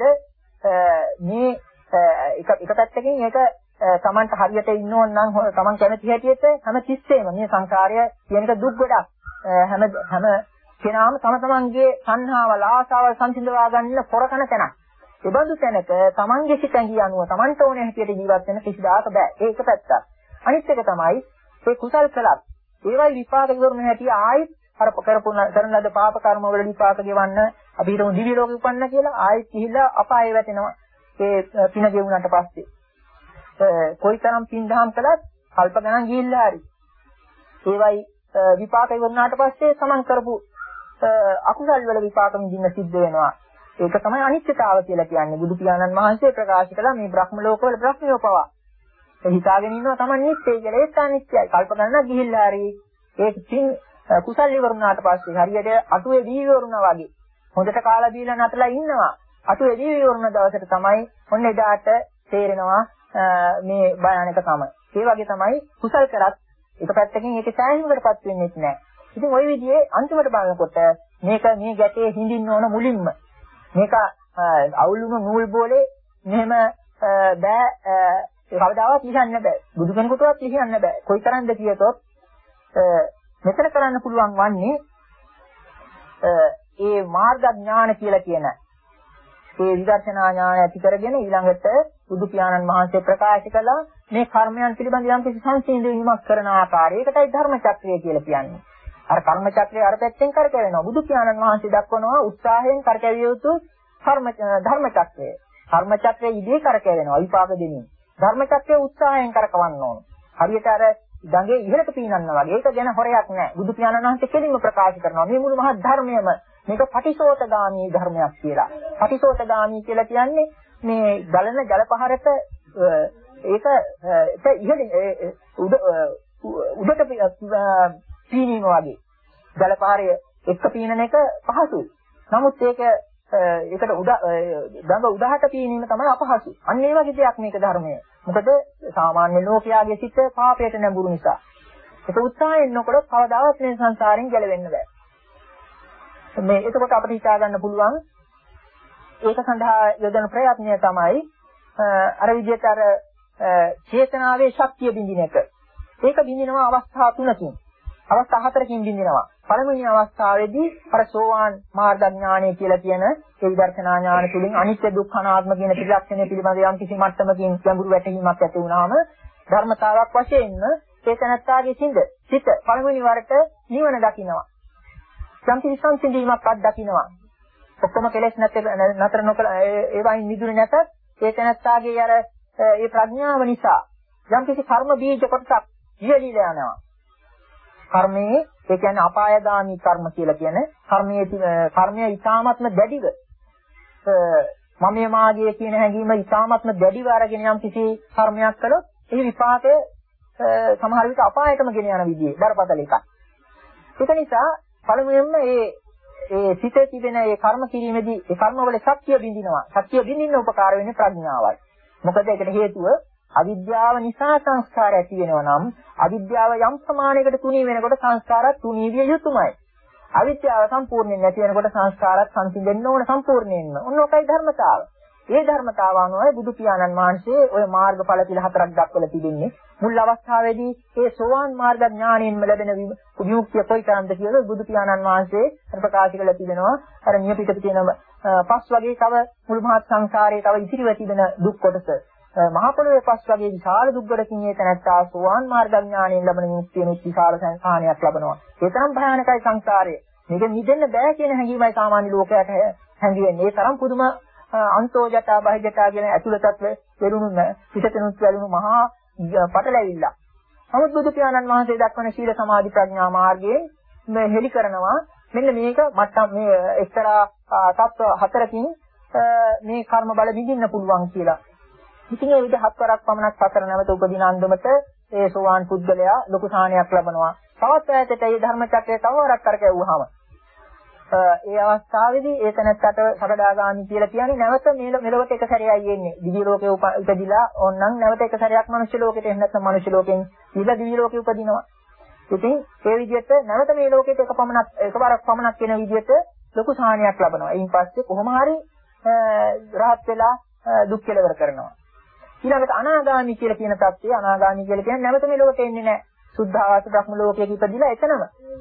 මේ එක එක පැත්තකින් ඒක තමන්ට හරියට ඉන්න ඕන නම් තමන් කැමති හැටියට හැම තිස්සෙම මේ සංසාරය කියන එක දුක් ගොඩක්. හැම හැම කෙනාම තම තමන්ගේ සංහාවල් ආසාවල් සංසිඳවා ගන්න පොරකන තැනක්. ඒ බඳු තැනක තමන්ගේ සිතැඟි අනුව තමන්ට ඕන හැටියට ජීවත් වෙන්න කිසිදාක බෑ. ඒක පැත්තක්. අනිත් එක තමයි ඒ කුසල් කළත් ඒවයි විපාක ඉවරුන හැටි ආයිත් අර කරපු කරන ලද පාප කර්ම වල විපාක ගෙවන්න අපි හිතමු දිව්‍ය ලෝකෙ උපන්න කියලා ආයිත් ගිහිල්ලා අපායේ වැටෙනවා. ඒ පින ගෙවුනට පස්සේ කොයිතරම් පින් දහම් කළත් කල්ප ගණන් ගිහිල්ලා හරි ඒවයි විපාක ඉවරුනාට පස්සේ සමන් කරපු අකුසල් වල විපාක මිදින්න සිද්ධ වෙනවා. ඒක තමයි අනිත්‍යතාව කියලා කියන්නේ. බුදු පියාණන් වහන්සේ ප්‍රකාශ කළා මේ බ්‍රහ්ම ලෝකවල බ්‍රහ්මියෝ පවා. ඒ හිතාගෙන ඉන්නවා තමයි නිත්‍යයි කියලා. ඒක අනිත්‍යයි. කල්ප ගණනක් ගිහිල්ලා හරි ඒ පින් කුසල් ඉවරුනාට පස්සේ හරියට අටුවේ දී ඉවරුනා වගේ හොඳට කාලා බීලා නැතලා ඉන්නවා. අටුවේ දී ඉවරුන දවසට තමයි ඔන්න එදාට තේරෙනවා මේ භයානකකම. ඒ වගේ තමයි කුසල් කරත් එක පැත්තකින් ඒකේ සෑහීමකටපත් වෙන්නේ නැහැ. ඉතින් ওই විදිහේ අන්තිමට බලනකොට මේක මේ ගැටේ හිඳින්න ඕන මුලින්ම. මේක අවුලුණු නූල් බෝලේ මෙහෙම බෑ කවදාවත් ලියන්න බෑ. බුදු කෙනෙකුටවත් ලියන්න බෑ. කොයිතරම්ද කියතොත් මෙතන කරන්න පුළුවන් වන්නේ ඒ මාර්ග ඥාන කියලා කියන ඒ විදර්ශනා ඥාන ඇති කරගෙන ඊළඟට බුදු පියාණන් වහන්සේ ප්‍රකාශ කළා මේ කර්මයන් පිළිබඳ යම් කිසි සංසිඳීමක් කරන ආකාරය. ඒකටයි ධර්ම චක්‍රය කියලා කියන්නේ. අර කර්ම චක්‍රය අර පැත්තෙන් කරකැවෙනවා. බුදු පියාණන් වහන්සේ දක්වනවා උත්සාහයෙන් කරකැවිය යුතු කර්ම ධර්ම චක්‍රය. කර්ම චක්‍රය ඉදී කරකැවෙනවා විපාක දෙමින්. ධර්ම චක්‍රය උත්සාහයෙන් කරකවන්න ඕන. හරියට අර ගඟේ ඉහළට පීනන්නා වගේ. ඒක ගැන හොරයක් නැහැ. බුදු පියාණන් වහන්සේ කෙලින්ම ප්‍රකාශ කරනවා මේ මුළු මහත් ධර්මයේම මේක පටිසෝතගාමී ධර්මයක් කියලා. පටිසෝතගාමී කියලා කියන්නේ මේ ගලන ජල පහරට ඒක ඒක ඉහළින් උඩ උඩට පීනීම වගේ. ජල පහරේ එක්ක පීනන එක පහසුයි. නමුත් ඒක ඒකට උඩ ගඟ උඩහට පීනීම තමයි අපහසු. අන්න ඒ වගේ දෙයක් මේක ධර්මය. මොකද සාමාන්‍ය ලෝකයාගේ සිත පාපයට නැඹුරු නිසා. ඒක උත්සාහයෙන් නොකළොත් කවදාවත් මේ සංසාරයෙන් ගැලවෙන්න බෑ. මේ එතකොට අපිට හිතා ගන්න පුළුවන් ඒක සඳහා යොදන ප්‍රයත්නය තමයි අර විදිහට අර චේතනාවේ ශක්තිය බින්දින එක. ඒක බින්දිනවා අවස්ථා තුනකින්. අවස්ථා හතරකින් බින්දිනවා. පළමුවෙනි අවස්ථාවේදී අර සෝවාන් මාර්ග ඥානය කියලා කියන ඒ විදර්ශනා ඥාන තුලින් අනිත්‍ය දුක්ඛ අනාත්ම කියන ත්‍රිලක්ෂණය පිළිබඳ යම් කිසි මට්ටමකින් ගැඹුරු වැටහීමක් ඇති වුණාම ධර්මතාවක් වශයෙන්ම චේතනත්තාගේ සිඳ සිත පළමුවෙනි වරට නිවන දකින්නවා. යම් කිසි සංසිඳීමක් අත්දකින්නවා. ඔක්කොම කෙලෙස් නැතර නොකල ඒ වයින් නිදුනේ නැතත් චේතනත්තාගේ අර ඒ ප්‍රඥාව නිසා යම් කිසි කර්ම බීජ කොටසක් ඉහළිලා යනවා. කර්මයේ ඒ කියන්නේ අපායගාමී කර්ම කියලා කියන කර්මයේ කර්මය ඊ타ත්ම දැඩිව මමයේ මාගේ කියන හැඟීම ඊ타ත්ම දැඩිව අරගෙන යම් කිසි කර්මයක් කළොත් ඒ විපාකය සමහර විට අපායටම ගෙන යන විදිහේ බරපතල එකක්. ඒක නිසා පළමුවෙන්ම මේ ඒ සිතේ තිබෙන ඒ කර්ම කිරීමේදී ඒ කර්ම වල ශක්තිය බින්දිනවා. ශක්තිය බින්දින්න උපකාර වෙන්නේ ප්‍රඥාවයි. මොකද ඒකට හේතුව අවිද්‍යාව නිසා සංස්කාර ඇති වෙනවා නම් අවිද්‍යාව යම් ප්‍රමාණයකට තුනී වෙනකොට සංස්කාරات තුනී විය යුතුමයි. අවිද්‍යාව සම්පූර්ණයෙන් නැති වෙනකොට සංස්කාරات සංසිඳෙන්න ඕන සම්පූර්ණයෙන්ම. ඔන්න ඔකයි ධර්මතාව. මේ ධර්මතාව අනුවයි බුදු පියාණන් වහන්සේ ඔය මාර්ගඵල පිළ හතරක් දක්වලා තිබෙන්නේ. මුල් අවස්ථාවේදී ඒ සෝවාන් මාර්ග ඥාණයෙන්ම ලැබෙන විමුක්තිය කොයිතරම්ද කියලා බුදු පියාණන් වහන්සේ ප්‍රකාශ කළා තිබෙනවා. අර නිය පිටක තියෙන පස් වගේ තව මුළු මහත් සංසාරයේ තව ඉතිරිව තිබෙන දුක් කොටස මහා පොළොවේ පස් වගේ විශාල දුක්ගොඩකින් ඒ තැනත්තා සෝවාන් මාර්ග ඥාණයෙන් ලැබෙන විමුක්තියනොත් විශාල සංසාරයක් ලබනවා. ඒ තරම් භයානකයි සංසාරය. මේක නිදෙන්න බෑ කියන හැඟීමයි සාමාන්‍ය ලෝකයට හැඟෙන්නේ. ඒ තරම් පුදුම අන්තෝ ජටා බහි ජටා කියන ඇතුළතත් වෙරුණු පිටතනුත් වැළුණු මහා පටලැවිල්ල. නමුත් බුදු පියාණන් වහන්සේ දක්වන සීල සමාධි ප්‍රඥා මාර්ගයෙන් මේ හෙලි කරනවා මෙන්න මේක මට්ටම් මේ එක්තරා තත්ත්ව හතරකින් මේ කර්ම බල විඳින්න පුළුවන් කියලා. ඉතින් ඒ විදිහ හතරක් පමණක් සතර නැවත උපදින අන්දමට ඒ සෝවාන් පුද්ගලයා ලොකු සාහනයක් ලබනවා. තවත් ඈතට ඒ ධර්ම චක්‍රය තව වරක් කරකැවුවාම ඒ අවස්ථාවේදී ඒ තැනත්තට සකදාගාමි කියලා කියන්නේ නැවත මේ මෙලොවට එක සැරයයි එන්නේ. දිව්‍ය ලෝකේ උපදිලා ඕනනම් නැවත එක සැරයක් මනුෂ්‍ය ලෝකෙට එහෙම නැත්නම් මනුෂ්‍ය ලෝකෙන් ඊළඟ දිව්‍ය ලෝකෙ උපදිනවා. ඉතින් ඒ විදිහට නැවත මේ ලෝකෙට එක පමණක් එකවරක් පමණක් වෙන විදිහට ලොකු සාහනයක් ලබනවා. ඊයින් පස්සේ කොහොම හරි රහත් වෙලා දුක් කෙලවර කරනවා. ඊළඟට අනාගාමි කියලා කියන තත්ත්වය අනාගාමි කියලා කියන්නේ නැවත මේ ලෝකෙට එන්නේ නැහැ. සුද්ධාවාස බ්‍රහ්ම ලෝකයක ඉපදිලා එතනම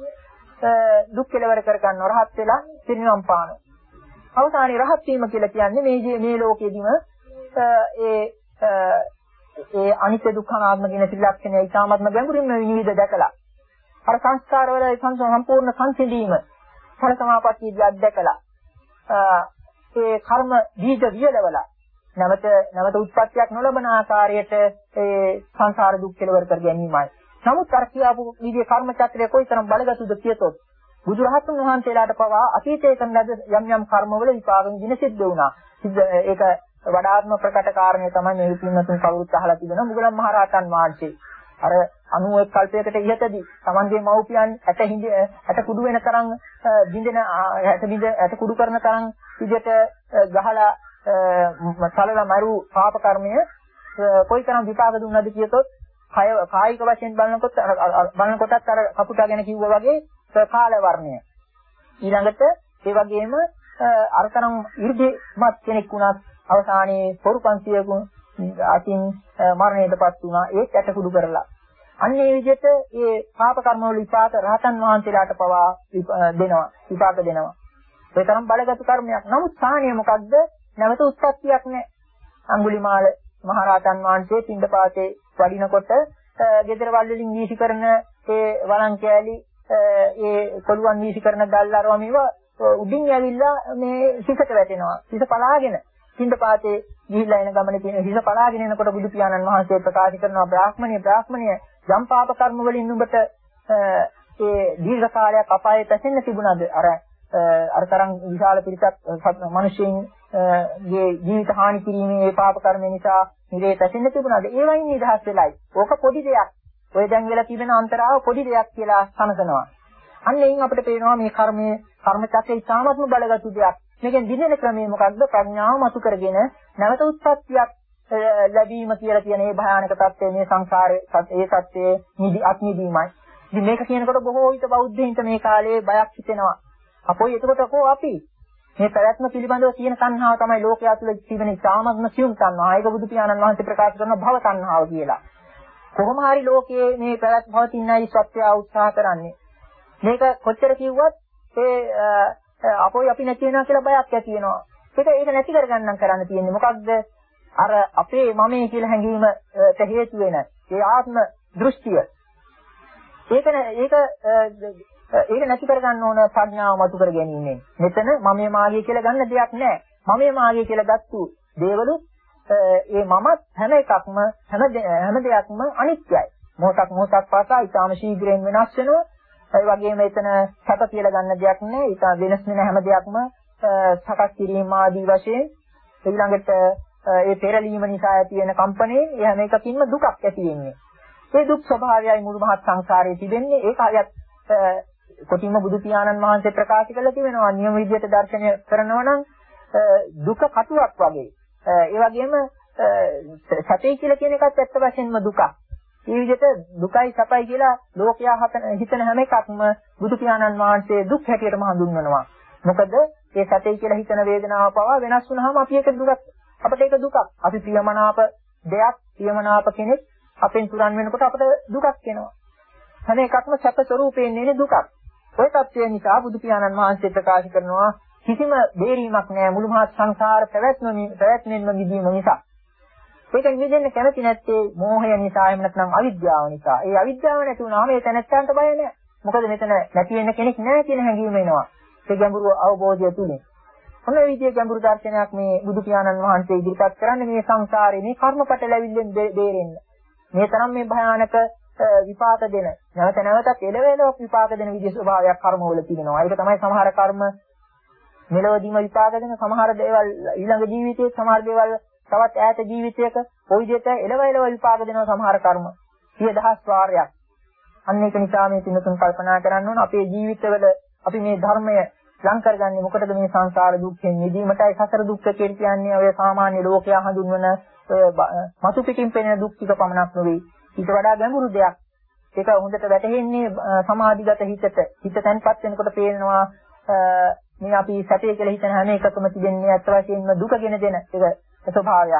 දුක් කෙලවර කර ගන්න රහත් වෙලා පිරිනිවන් පානවා. අවසානයේ රහත් වීම කියලා කියන්නේ මේ මේ ලෝකෙදිම ඒ ඒ අනිත්‍ය දුක්ඛ අනාත්ම කියන ත්‍රිලක්ෂණය ඊටාත්ම ගැඹුරින්ම විනිවිද දැකලා අර සංස්කාර වල සම්පූර්ණ සංසිඳීම ඵල සමාපත්තියදී අත්දැකලා ඒ කර්ම බීජ වියලවලා නැවත නැවත උත්පත්තියක් නොලබන ආකාරයට ඒ සංසාර දුක් කෙලවර කර ගැනීමයි. නමුත් අර කියාපු විදිහේ කර්ම චක්‍රය කොයිතරම් බලගතුද කියතොත් බුදුරහතුන් වහන්සේලාට පවා අතීතයේ කරන ලද යම් යම් කර්මවල විපාක විඳින සිද්ධ වුණා. ඒක වඩාත්ම ප්‍රකට කාරණේ තමයි මේ විපින්නතුන් කවුරුත් අහලා තිබෙනවා. මුගලන් මහරහතන් වහන්සේ අර අනූ එක් කල්පයකට ඉහතදී තමන්ගේ මව්පියන් ඇට හිඳ ඇට කුඩු වෙන තරම් බින්දෙන ඇට බින්ද ඇට කුඩු කරන තරම් විදිහට ගහලා සලලා මරු පාප කර්මය කොයිතරම් විපාක දුන්නද කියතොත් කය කායික වශයෙන් බලනකොට බලනකොටත් අර කපුටා ගැන කිව්වා වගේ කාල වර්ණය. ඊළඟට ඒ වගේම අරතරම් 이르දිමත් කෙනෙක් වුණත් අවසානයේ පොරුපන්සියකුන් අතින් මරණයටපත් වුණා. ඒත් ඇට කුඩු කරලා. අන්න ඒ විදිහට මේ පාප කර්ම වල විපාක රහතන් වහන්සේලාට පවා දෙනවා. විපාක දෙනවා. ඒ තරම් බලගත් කර්මයක්. නමුත් සාහනිය මොකද්ද? නැවත උත්පත්තියක් නැහැ. අඟුලිමාල මහරහතන් වහන්සේ පින්ඩපාතේ වඩිනකොට ගෙදර වල වලින් වීසි කරන ඒ වළං කෑලි ඒ කොළුවන් වීසි කරන ගල් අරවා මේවා උඩින් ඇවිල්ලා මේ හිසට වැටෙනවා. හිස පලාගෙන පින්ඩපාතේ ගිහිල්ලා එන ගමනේ තියෙන හිස පලාගෙන එනකොට බුදු පියාණන් වහන්සේ ප්‍රකාශ කරනවා බ්‍රාහ්මණය බ්‍රාහ්මණය යම් පාප කර්ම වලින් නුඹට ඒ දීර්ඝ කාලයක් අපායේ පැසෙන්න තිබුණාද? අර අර තරම් විශාල පිරිසක් මිනිස්සුන්ගේ ජීවිත හානි කිරීමේ ඒ පාප කර්ම නිසා නිරේ පැසෙන්න තිබුණාද? ඒ වයින් නිදහස් වෙලයි. ඕක පොඩි දෙයක්. ඔය දැන් වෙලා තිබෙන අන්තරාව පොඩි දෙයක් කියලා සමසනවා. අන්න එයින් අපිට පේනවා මේ කර්මයේ කර්ම චක්‍රය ඉතාමත්ම බලගත්ු දෙයක්. මේකෙන් දිනෙන ක්‍රමය මොකක්ද? ප්‍රඥාව මතු කරගෙන නැවත උත්පත්තියක් ලැබීම කියලා කියන මේ භයානක தත්ත්වය මේ සංසාරයේ ඒ தත්ත්වයේ නිදි අත්නිදීමයි. ඉතින් මේක කියනකොට බොහෝ විට බෞද්ධයින්ට මේ කාලේ බයක් හිතෙනවා. අපොයි එතකොට කො අපි මේ පැවැත්ම පිළිබඳව තියෙන තණ්හාව තමයි ලෝකයා තුළ තිබෙන ඉතාමත්ම සියුම් තණ්හාව. ඒක බුදු පියාණන් වහන්සේ ප්‍රකාශ කරන භව තණ්හාව කියලා. කොහොම හරි ලෝකයේ මේ පැවැත්ම පවතිනයි සත්‍යය උත්සාහ කරන්නේ. මේක කොච්චර කිව්වත් ඒ අපොයි අපි නැති වෙනවා කියලා බයක් ඇති වෙනවා. ඒක ඒක නැති කරගන්නම් කරන්න තියෙන්නේ මොකක්ද? අර අපේ මමේ කියලා හැඟීමට හේතු වෙන ඒ ආත්ම දෘෂ්ටිය. ඒක ඒක ඒක නැති කරගන්න ඕන ප්‍රඥාව මතු කර ගැනීමෙන්. මෙතන මමේ මාගේ කියලා ගන්න දෙයක් නැහැ. මමේ මාගේ කියලා ගත්තු දේවලුත් ඒ මමත් හැම එකක්ම හැම හැම දෙයක්ම අනිත්‍යයි. මොහොතක් මොහොතක් පාසා ඊටාම ශීඝ්‍රයෙන් වෙනස් වෙනවා. ඒ වගේම එතන සැප කියලා ගන්න දෙයක් නැහැ. ඊට වෙනස් වෙන හැම දෙයක්ම සකස් කිරීම ආදී වශයෙන් ඊළඟට ඒ පෙරලීම නිසා ඇති වෙන කම්පණය ඒ හැම එකකින්ම දුකක් ඇති වෙන්නේ. ඒ දුක් ස්වභාවයයි මුළු මහත් සංසාරයේ තිබෙන්නේ. ඒක හරියට කොටින්ම බුදු පියාණන් වහන්සේ ප්‍රකාශ කළා තිබෙනවා. නියම විදිහට දර්ශනය කරනවා නම් දුක කටුවක් වගේ. ඒ වගේම සැපේ කියලා කියන එකත් ඇත්ත වශයෙන්ම දුකක්. මේ විදිහට දුකයි සැපයි කියලා ලෝකයා හිතන හැම එකක්ම බුදු පියාණන් වහන්සේ දුක් හැටියටම හඳුන්වනවා. මොකද ඒ සැපේ කියලා හිතන වේදනාව පවා වෙනස් වුනහම අපි ඒක දුකක්. අපිට ඒක දුකක්. අපි ප්‍රියමනාප දෙයක්, ප්‍රියමනාප කෙනෙක් අපෙන් තුරන් වෙනකොට අපිට දුකක් එනවා. හැම එකක්ම සැප ස්වરૂපයෙන් එන්නේ දුකක්. ওই තත්ත්වය නිසා බුදු පියාණන් වහන්සේ ප්‍රකාශ කරනවා කිසිම බේරීමක් නැහැ මුළු මහත් සංසාර පැවැත්ම පැවැත්මෙන්ම විදීම නිසා. ඒකෙන් මිදෙන්න කැමති නැත්තේ මෝහය නිසා එහෙම නැත්නම් අවිද්‍යාව නිසා. ඒ අවිද්‍යාව නැති වුණාම ඒ තැනැත්තන්ට බය නැහැ. මොකද මෙතන නැති වෙන්න කෙනෙක් නැහැ කියන හැඟීම එනවා. ඒ ගැඹුරු අවබෝධය තුලින්. ඔන්න ඒ විදිහේ ගැඹුරු දර්ශනයක් මේ බුදු පියාණන් වහන්සේ ඉදිරිපත් කරන්නේ මේ සංසාරේ මේ කර්මපට ලැබිල්ලෙන් බේරෙන්න. මේ තරම් මේ භයානක විපාක දෙන නැවත නැවතත් එළවෙලක් විපාක දෙන විදිහ ස්වභාවයක් කර්මවල තියෙනවා. ඒක තමයි සමහර කර්ම මෙලොවදීම විපාක දෙන සමහර දේවල් ඊළඟ ජීවිතයේ සමහර දේවල් තවත් ඈත ජීවිතයක ওই විදිහට එළවෙලව විපාක දෙනවා සමහර කර්ම. සිය දහස් වාරයක්. අන්න ඒක නිසා මේ පින්තුන් කල්පනා කරන්න ඕන අපේ ජීවිතවල අපි මේ ධර්මය ලං කරගන්නේ මොකටද? මේ සංසාර දුක්ඛෙන් මිදීමටයි. සසර දුක්ඛ කියන්නේ ඔය සාමාන්‍ය ලෝකයා හඳුන්වන මතු පිටින් පෙනෙන දුක් ටික පමණක් නෙවෙයි. ඊට වඩා ගැඹුරු දෙයක්. ඒක හොඳට වැටහෙන්නේ සමාධිගත හිතට. හිත තැන්පත් වෙනකොට පේනවා මේ අපි සැපේ කියලා හිතන හැම එකකම තිබෙන්නේ අත් වශයෙන්ම දුකගෙන දෙන ඒක ස්වභාවයක්.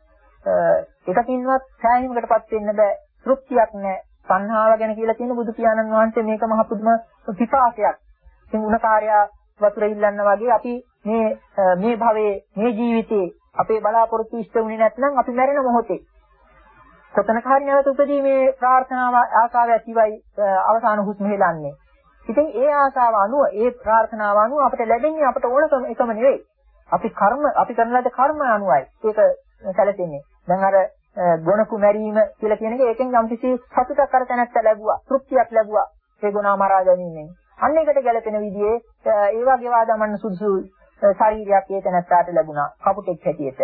එකකින්වත් සෑහීමකටපත් වෙන්න බෑ. තෘප්තියක් නැහැ. සංහාව ගැන කියලා තියෙන බුදු පියාණන් වහන්සේ මේක මහ පුදුම විපාකයක්. ඉතින් උණකාරයා වතුර ඉල්ලන්න වගේ අපි මේ මේ භවයේ මේ ජීවිතේ අපේ බලාපොරොත්තු ඉෂ්ට වුණේ නැත්නම් අපි මැරෙන මොහොතේ කොතනක හරි නැවත උපදීමේ ප්‍රාර්ථනාව ආශාව ඇතිවයි අවසාන හුස්ම හෙලන්නේ. ඉතින් ඒ ආශාව අනුව ඒ ප්‍රාර්ථනාව අනුව අපිට ලැබෙන්නේ අපට ඕනකම එකම නෙවෙයි. අපි කර්ම අපි කරන ලද කර්ම අනුවයි ඒක සැලසෙන්නේ. දැන් අර ගුණකු මැරීම කියලා කියන එක ඒකෙන් යම්කිසි සතුටක් අර තැනට ලැබුවා, තෘප්තියක් ලැබුවා. ඒ ගුණා මරා ගැනීමෙන්. අන්න ඒකට ගැලපෙන විදිහේ ඒ වගේ වාදමන්න සුදුසු ශරීරයක් ඒ තැනට ලැබුණා. කපුටෙක් හැටියට.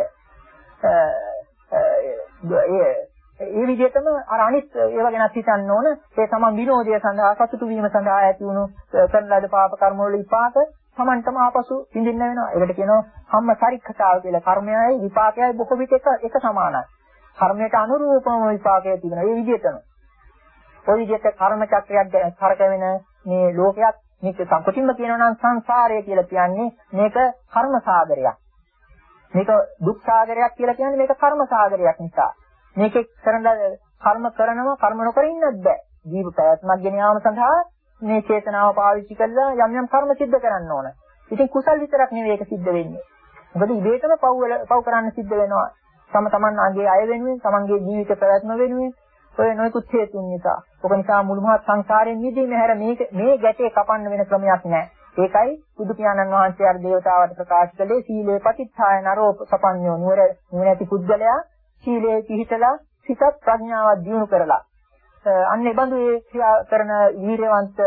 ඒ ඒ විදිහටම අර අනිත් ඒවා ගැන හිතන්න ඕන. ඒ තමන් විනෝදය සඳහා සතුටු වීම සඳහා ඇති වුණු කරන ලද පාප කර්ම වල විපාක තමන්ටම ආපසු විඳින්න වෙනවා. ඒකට කියනවා කම්ම සරික්ඛතාව කියලා. කර්මයයි විපාකයයි බොහෝ විට එක එක සමානයි. කර්මයට අනුරූපම විපාකයක් තිබෙනවා. ඒ විදිහටම. ওই විදිහට කර්ම චක්‍රයක් කරකවෙන මේ ලෝකයක් මේක සම්පූර්ණයෙන්ම කියනවා නම් සංසාරය කියලා කියන්නේ මේක කර්ම සාගරයක්. මේක දුක් සාගරයක් කියලා කියන්නේ මේක කර්ම සාගරයක් නිසා. මේකේ කරන කර්ම කරනවා කර්ම නොකර ඉන්නත් බෑ. ජීව ප්‍රයත්නක් ගෙන යාම සඳහා මේ චේතනාව පාවිච්චි කරලා යම් යම් කර්ම සිද්ධ කරන්න ඕන. ඉතින් කුසල් විතරක් නෙවෙයි ඒක සිද්ධ වෙන්නේ. මොකද ඉබේටම පව් වල පව් කරන්න සිද්ධ වෙනවා. තම තමන්ගේ අය වෙනුවෙන්, තමන්ගේ ජීවිත පැවැත්ම වෙනුවෙන් ඔය නොයෙකුත් හේතුන් නිසා. ඔක නිසා මුළු මහත් සංසාරයෙන් මිදීම හැර මේක මේ ගැටේ කපන්න වෙන ක්‍රමයක් නැහැ. ඒකයි බුදු පියාණන් වහන්සේ අර දේවතාවට ප්‍රකාශ කළේ සීලේ පතිත්ථාය නරෝ සපඤ්ඤෝ නුවර නුවණැති පුද්ගලයා සීලේ පිහිටලා සිත ප්‍රඥාව දියුණු කරලා අන්න ඒ බඳු ඒ ක්‍රියා කරන වීරවන්ත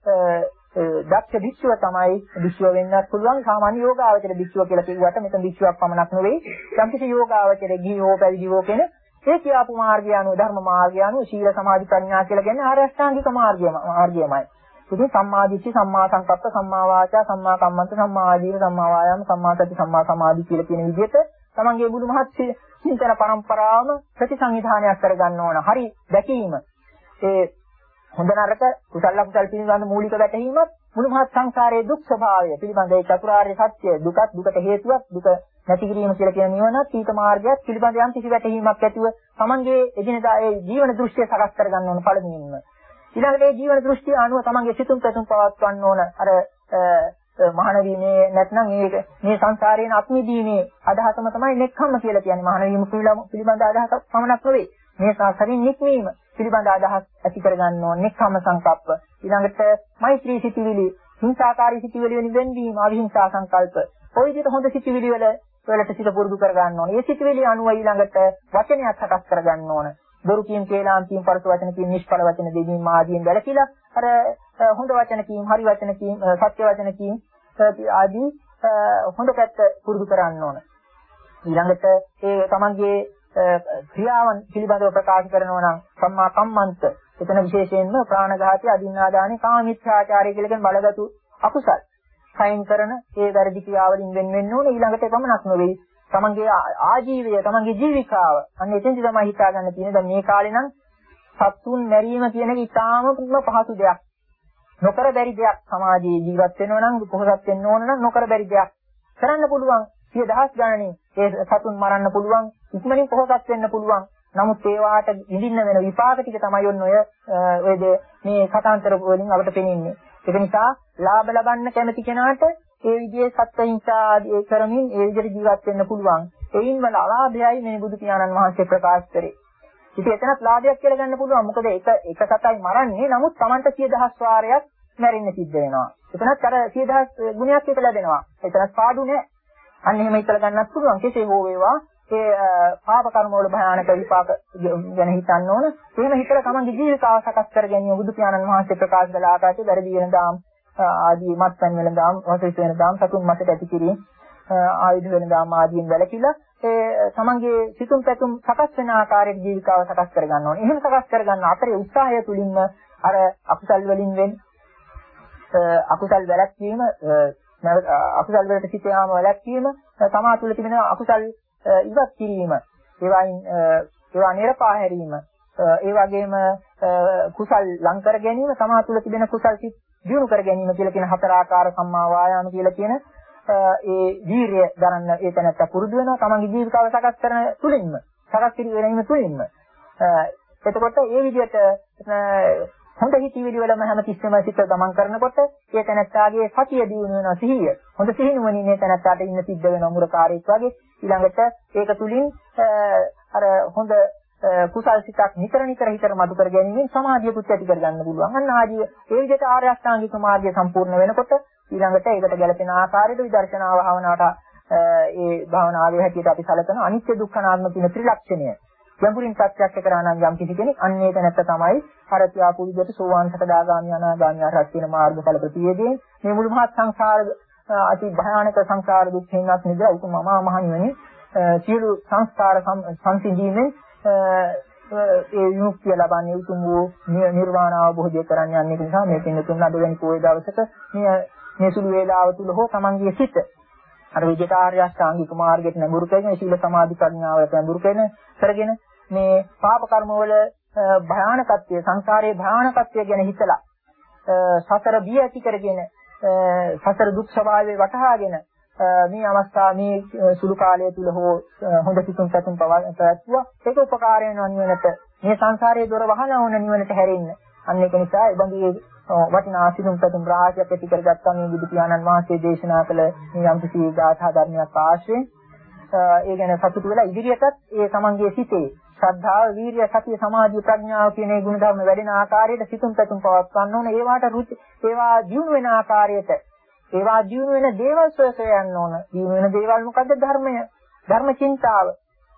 දක්ෂ භික්ෂුව තමයි භික්ෂුව වෙන්නත් පුළුවන්. සාමාන්‍ය යෝගාවචර භික්ෂුව කියලා කිව්වට මෙතන භික්ෂුවක් පමණක් නෙවෙයි. යම්කිසි යෝගාවචර ගිහියෝ පැවිදිවෝ කෙනෙක් ඒ කියාපු මාර්ගය අනුව ධර්ම මාර්ගය අනුව සීල සමාධි ප්‍රඥා කියලා කියන්නේ ආර්ය අෂ්ටාංගික මාර්ගයම මාර්ගයමයි. ඉතින් සම්මා දිට්ඨි, සම්මා සංකප්ප, සම්මා වාචා, සම්මා කම්මන්ත, සම්මා ආජීව, සම්මා වායාම, සම්මා සති, සම්මා සමාධි කියලා කියන විදිහට තමන්ගේ මුළු මහත් චින්තන පරම්පරාවම ප්‍රතිසංවිධානයක් කරගන්න ඕන. හරි දැකීම. ඒ හොඳ නරක කුසල අකුසල පිළිබඳ මූලික වැටහීමත් මුළු මහත් සංසාරයේ දුක් ස්වභාවය පිළිබඳ ඒ චතුරාර්ය සත්‍ය දුකත් දුකට හේතුවක් දුක නැති කිරීම කියලා කියන නිවනත් සීත මාර්ගයත් පිළිබඳ යම් කිසි වැටහීමක් ඇතිව තමන්ගේ එදිනදා ඒ ජීවන දෘෂ්ටිය සකස් කරගන්න ඕන පළමුවෙන්ම. ඊළඟට ඒ ජීවන දෘෂ්ටිය අනුව තමන්ගේ සිතුම් පැතුම් පවත්වන්න ඕන. අර මහාන වීමේ නැත්නම් මේ මේ සංසාරයෙන් අත්මිදීමේ අදහසම තමයි නෙක්ඛම්ම කියලා කියන්නේ. මහාන වීම පිළිබඳ අදහසක් පමණක් නෙවෙයි. මේ සංසාරයෙන් නික්මීම පිළිබඳ අදහස් ඇති කරගන්න ඕනේ. නෙක්ඛම්ම සංකප්ප. ඊළඟට මෛත්‍රී සිතිවිලි, හිංසාකාරී සිතිවිලි වෙන වෙන්වීම, අවිහිංසා සංකල්ප. ඔය විදිහට හොඳ සිතිවිලි වල වලට සිත පුරුදු කරගන්න ඕනේ. මේ සිතිවිලි අනුව ඊළඟට වචනයක් සකස් කරගන්න ඕනේ. දොරු කියන කේලාන්තියෙන් පරස වචන කියන නිෂ්ඵල වචන දෙකීම් ආදීන් වැළකීලා අර හොඳ වචන කීම්, හරි වචන කීම්, සත්‍ය වචන කීම් ආදී හොඳ පැත්ත පුරුදු කරන්න ඕන. ඊළඟට ඒ තමන්ගේ ක්‍රියාවන් පිළිබඳව ප්‍රකාශ කරනවා නම් සම්මා කම්මන්ත. එතන විශේෂයෙන්ම ප්‍රාණඝාතය, අදින්නාදානය, කාමීච්ඡාචාරය කියලා කියන බලගතු අකුසල් සයින් කරන ඒ වැරදි ක්‍රියාවලින් වෙන් වෙන්න ඕනේ. ඊළඟට එපමණක් නෙවෙයි තමන්ගේ ආජීවය, තමන්ගේ ජීවිකාව අන්න එතෙන්දි තමයි හිතා ගන්න තියෙන්නේ. දැන් මේ කාලේ නම් සතුන් මැරීම කියන එක ඉතාම පහසු දෙයක්. නොකර බැරි දෙයක්. සමාජයේ ජීවත් වෙනවා නම් පොහොසත් වෙන්න ඕන නම් නොකර බැරි දෙයක්. කරන්න පුළුවන්. සිය දහස් ගණනින් ඒ සතුන් මරන්න පුළුවන්. ඉක්මනින් පොහොසත් වෙන්න පුළුවන්. නමුත් ඒවාට විඳින්න වෙන විපාක ටික තමයි ඔන්න ඔය ඔය මේ කතාන්තර වලින් අපිට පෙනෙන්නේ. ඒක නිසා ලාභ ලබන්න කැමති කෙනාට ඒ විදිහේ සත්ත්වහිංසා ආදී කරමින් ඒ විදිහට ජීවත් වෙන්න පුළුවන්. එයින් වල අලාභයයි මේ බුදු පියාණන් වහන්සේ ප්‍රකාශ කරේ. ඉතින් එතනත් ලාභයක් කියලා ගන්න පුළුවන්. මොකද එක එක සතයි මරන්නේ. නමුත් Tamanට සිය දහස් වාරයක් මැරෙන්න සිද්ධ වෙනවා. එතනත් අර සිය දහස් ගුණයක් එක ලැබෙනවා. එතනත් පාඩු නෑ. අන්න එහෙම හිතලා ගන්නත් පුළුවන්. කෙසේ හෝ වේවා ඒ පාප කර්ම වල භයානක විපාක ගැන හිතන්න ඕන. එහෙම හිතලා Tamanගේ ජීවිතාව සකස් කර ගැනීම බුදු පියාණන් වහන්සේ ප්‍රකාශ කළ ආකාරයට වැරදි වෙන දාම් ආදී මත්පැන් වෙන දාම්, වසවිස වෙන දාම්, සතුන් මතට ඇති කිරීම, ආයුධ වෙන දාම් ආදීන් වැළකීලා ඒ තමන්ගේ සිතුම් පැතුම් සකස් වෙන ආකාරයට ජීවිතාව සකස් කර ගන්න ඕනේ. එහෙම සකස් කර ගන්න අතරේ උත්සාහය තුලින්ම අර අකුසල් වලින් වෙන අකුසල් වැළැක්වීම, අකුසල් වලට සිත යාම වැළැක්වීම, තමා තුළ තිබෙන අකුසල් ඉවත් කිරීම, ඒවායින් ඒවා නිරපා හැරීම, ඒ වගේම කුසල් ලං කර ගැනීම, තමා තුළ තිබෙන කුසල් සිත් දියුණු කර ගැනීම කියලා කියන හතර ආකාර සම්මා වායාම කියලා කියන ඒ වීරිය දරන්න ඒ තැනට පුරුදු වෙනවා. තමන්ගේ ජීවිතාව සකස් කරන තුලින්ම, සකස් කිරීම තුලින්ම. එතකොට ඒ විදිහට හොඳ හිතවිලි වලම හැම තිස්සෙම සිත ගමන් කරනකොට ඒ තැනටගේ සතිය දියුණු වෙනවා, සිහිය. හොඳ සිහිනුවණින් මේ තැනටට ඉන්න සිද්ධ වෙන මුරකාරයෙක් වගේ. ඊළඟට ඒක තුලින් අර හොඳ කුසල් සිතක් නිතර නිතර හිතර මතු කර ගැනීමෙන් සමාධියකුත් ඇති කර ගන්න පුළුවන්. අන්න ආදී ඒ විදිහට ආර්ය අෂ්ටාංගික මාර්ගය සම්පූර්ණ වෙනකොට ඊළඟට ඒකට ගැලපෙන ආකාරයට විදර්ශනා භාවනාවට ඒ භාවනාවේ හැටියට අපි සැලකන අනිත්‍ය දුක්ඛ අනාත්ම කියන ත්‍රිලක්ෂණය ගැඹුරින් ප්‍රත්‍යක්ෂ කරා නම් යම් කිසි කෙනෙක් අන්න ඒක නැත්ත තමයි අර කියාපු විදිහට සෝවාන් සකදාගාමී අනාගාමී අරහත් කියන මාර්ගඵල ප්‍රතිවේදයෙන් මේ මුළු මහත් සංසාර අති භයානක සංසාර දුක්ඛෙන්වත් නිදලා උතුම් අමා මහ නිවනේ සියලු සංස්කාර සංසිඳීමෙන් ඒ විමුක්තිය ලබන්නේ උතුම් වූ නිර්වාණ අවබෝධය කරන්න යන්නේ නිසා මේ පින්නතුන් අද වෙනි පොයේ දවසක මේ මේ සුළු වේලාව තුල හෝ තමන්ගේ සිත අර විදිහට ආර්ය අෂ්ටාංගික මාර්ගයට නැඹුරු කරගෙන සීල සමාධි ප්‍රඥාවට නැඹුරු කරගෙන කරගෙන මේ පාප කර්ම වල භයානකත්වය, සංසාරයේ භයානකත්වය ගැන හිතලා සතර බිය ඇති කරගෙන සතර දුක් ස්වභාවය වටහාගෙන මේ අවස්ථාව මේ සුළු කාලය තුල හෝ හොඳ සිතුම් පැතුම් පවත්වුවා ඒක උපකාරය වෙනවා නිවනට. මේ සංසාරයේ දොර වහලා වුණ නිවනට හැරෙන්න. අන්න ඒක නිසා ඒ බඳු වටිනා සිතුම් පැතුම් රාශියක් ඇති කරගත්තා මේ බුදු පියාණන් වහන්සේ දේශනා කළ මේ යම්කිසි ගාථා ධර්මයක් ආශ්‍රයෙන් ඒ ගැන සතුටු වෙලා ඉදිරියටත් ඒ තමන්ගේ සිතේ ශ්‍රද්ධාව, වීරිය, සතිය, සමාධිය, ප්‍රඥාව කියන මේ ගුණ ධර්ම වැඩෙන ආකාරයට සිතුම් පැතුම් පවත්වන්න ඕන. ඒවාට රුචි ඒවා දියුණු වෙන ආකාරයට ඒවා දියුණු වෙන දේවල් සොයසොය යන්න ඕන. දියුණු වෙන දේවල් මොකද්ද? ධර්මය, ධර්ම චින්තාව.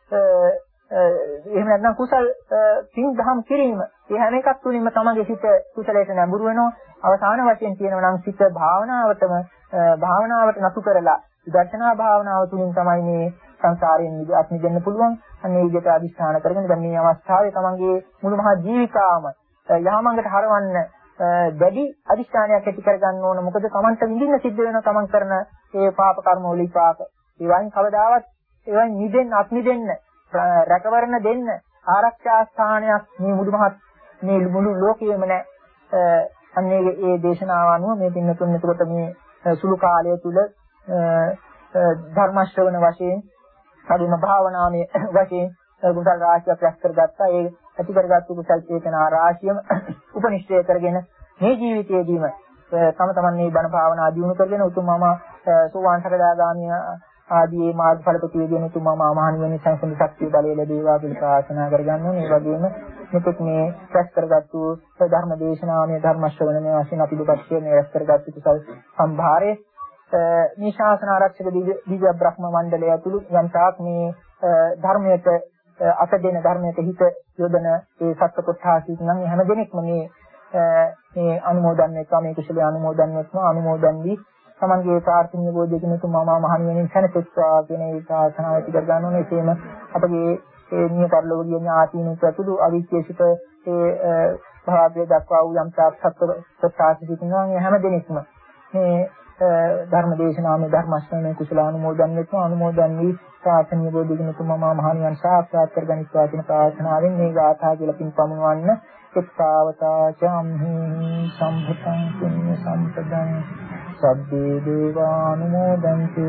එහෙම නැත්නම් කුසල් පින් දහම් කිරීම. මේ හැම එකක් තුළින්ම තමන්ගේ සිත කුසලයට නැඹුරු වෙනවා. අවසාන වශයෙන් කියනවා නම් සිත භාවනාවටම භාවනාවට නතු කරලා විදර්ශනා භාවනාව තුළින් තමයි මේ සංසාරයෙන් නිදහස් වෙන්න පුළුවන්. අන්නේ විදිහට අදිස්ථාන කරගෙන දැන් මේ අවස්ථාවේ තමන්ගේ මුළු මහා ජීවිකාවම යහමඟට හරවන්න දැඩි අදිස්ථානයක් ඇති කරගන්න ඕන. මොකද තමන්ට විඳින්න සිද්ධ වෙන තමන් කරන ඒ පාප කර්ම වල විපාක. ඒ වයින් කවදාවත් ඒවෙන් නිදෙන්න අත් නිදෙන්න රැකවරණ දෙන්න ආරක්ෂා ස්ථානයක් මේ මුළු මහත් මේ මුළු ලෝකයේම නැහැ. අන්නේ ඒ දේශනාව අනුව මේ පින්නතුන් එතකොට මේ සුළු කාලය තුල ධර්ම ශ්‍රවණ වශයෙන් අදින භාවනාවේ වශයෙන් කුසල රාශියක් රැස් කරගත්තා. ඒ ඇති කරගත්තු කුසල චේතනා රාශියම උපනිශ්‍රය කරගෙන මේ ජීවිතයේදීම තම තමන් මේ බණ භාවනා දියුණු කරගෙන උතුම්මම සෝවාන් සකදාගාමී ආදී මාර්ගඵල ප්‍රතිවේදීන උතුම්මම මහණෙනි සංසන්ද ශක්තිය බලය ලැබේවා කියලා ප්‍රාර්ථනා කරගන්න ඕනේ. ඒ වගේම මෙතෙක් මේ රැස් කරගත්තු ධර්ම දේශනාවේ ධර්ම ශ්‍රවණයේ වශයෙන් අපි දෙපැත්තේ මේ රැස් කරගත්තු කුසල සම්භාරයේ මේ ශාසන ආරක්ෂක දිව්‍ය බ්‍රහ්ම මණ්ඩලය ඇතුළු යම් තාක් මේ ධර්මයට අත දෙන ධර්මයට හිත යොදන ඒ සත්‍ය කොටාසීත් නම් හැම දෙනෙක්ම මේ මේ අනුමෝදන් වෙනවා. මේ කුසල අනුමෝදන් වෙනවා. අනුමෝදන් වී තමන්ගේ ප්‍රාර්ථනීය බෝධියකින් තුමාමා මහණෙනින් සැනසෙත්වා කියන ඒ ප්‍රාර්ථනාව ඇති කර ගන්න ඕනේ. ඒකෙම අපගේ ඒ නිය පරිලෝකීය ඥාතීනුත් ඇතුළු අවිච්ඡේසිත ඒ භාග්‍ය දක්වා වූ යම් තාක් සත්‍ය කොටාසීත් නම් හැම දෙනෙක්ම මේ ධර්ම දේශනාවේ ධර්ම ශ්‍රවණයේ කුසල අනුමෝදන් වෙනවා. අනුමෝදන් වී ප්‍රාර්ථනීය බෝධියකින් තුමාමා මහණියන් සාක්ෂාත් කරගනිත්වා කියන ප්‍රාර්ථනාවෙන් මේ ගාථා කියලා පින් පමුණවන්න. එක්තාවතා චම්හි සම්පතං පුඤ්ඤ සම්පදං සබ්බේ දේවානුමෝදන්තු.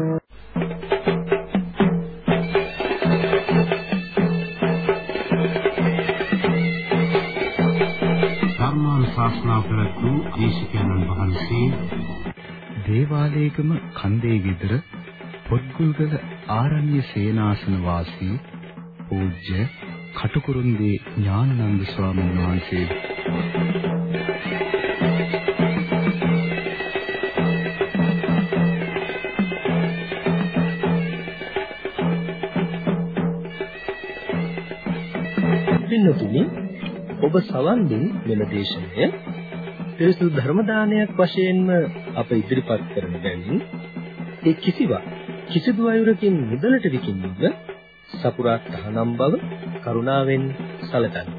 ධර්මානුශාසනා කරතු දේශකයන්න් වහන්සේ දේවාලයේගම කන්දේ ගෙදර පොත්ගුල්ගල ආරණ්‍ය සේනාසන වාසී පූජ්‍ය කටුකුරුන්දී ඥානানন্দ ස්වාමීන් වහන්සේ පින්නතුනි ඔබ සවන් දුන් මෙම දේශනය පිරිසුදු ධර්ම දානයක් වශයෙන්ම අප ඉදිරිපත් කරන බැවින් ඒ කිසිවක් කිසිදු අයුරකින් මුදලට විකිණීම සපුරා තහනම් බව කරුණාවෙන් සැලකන්න.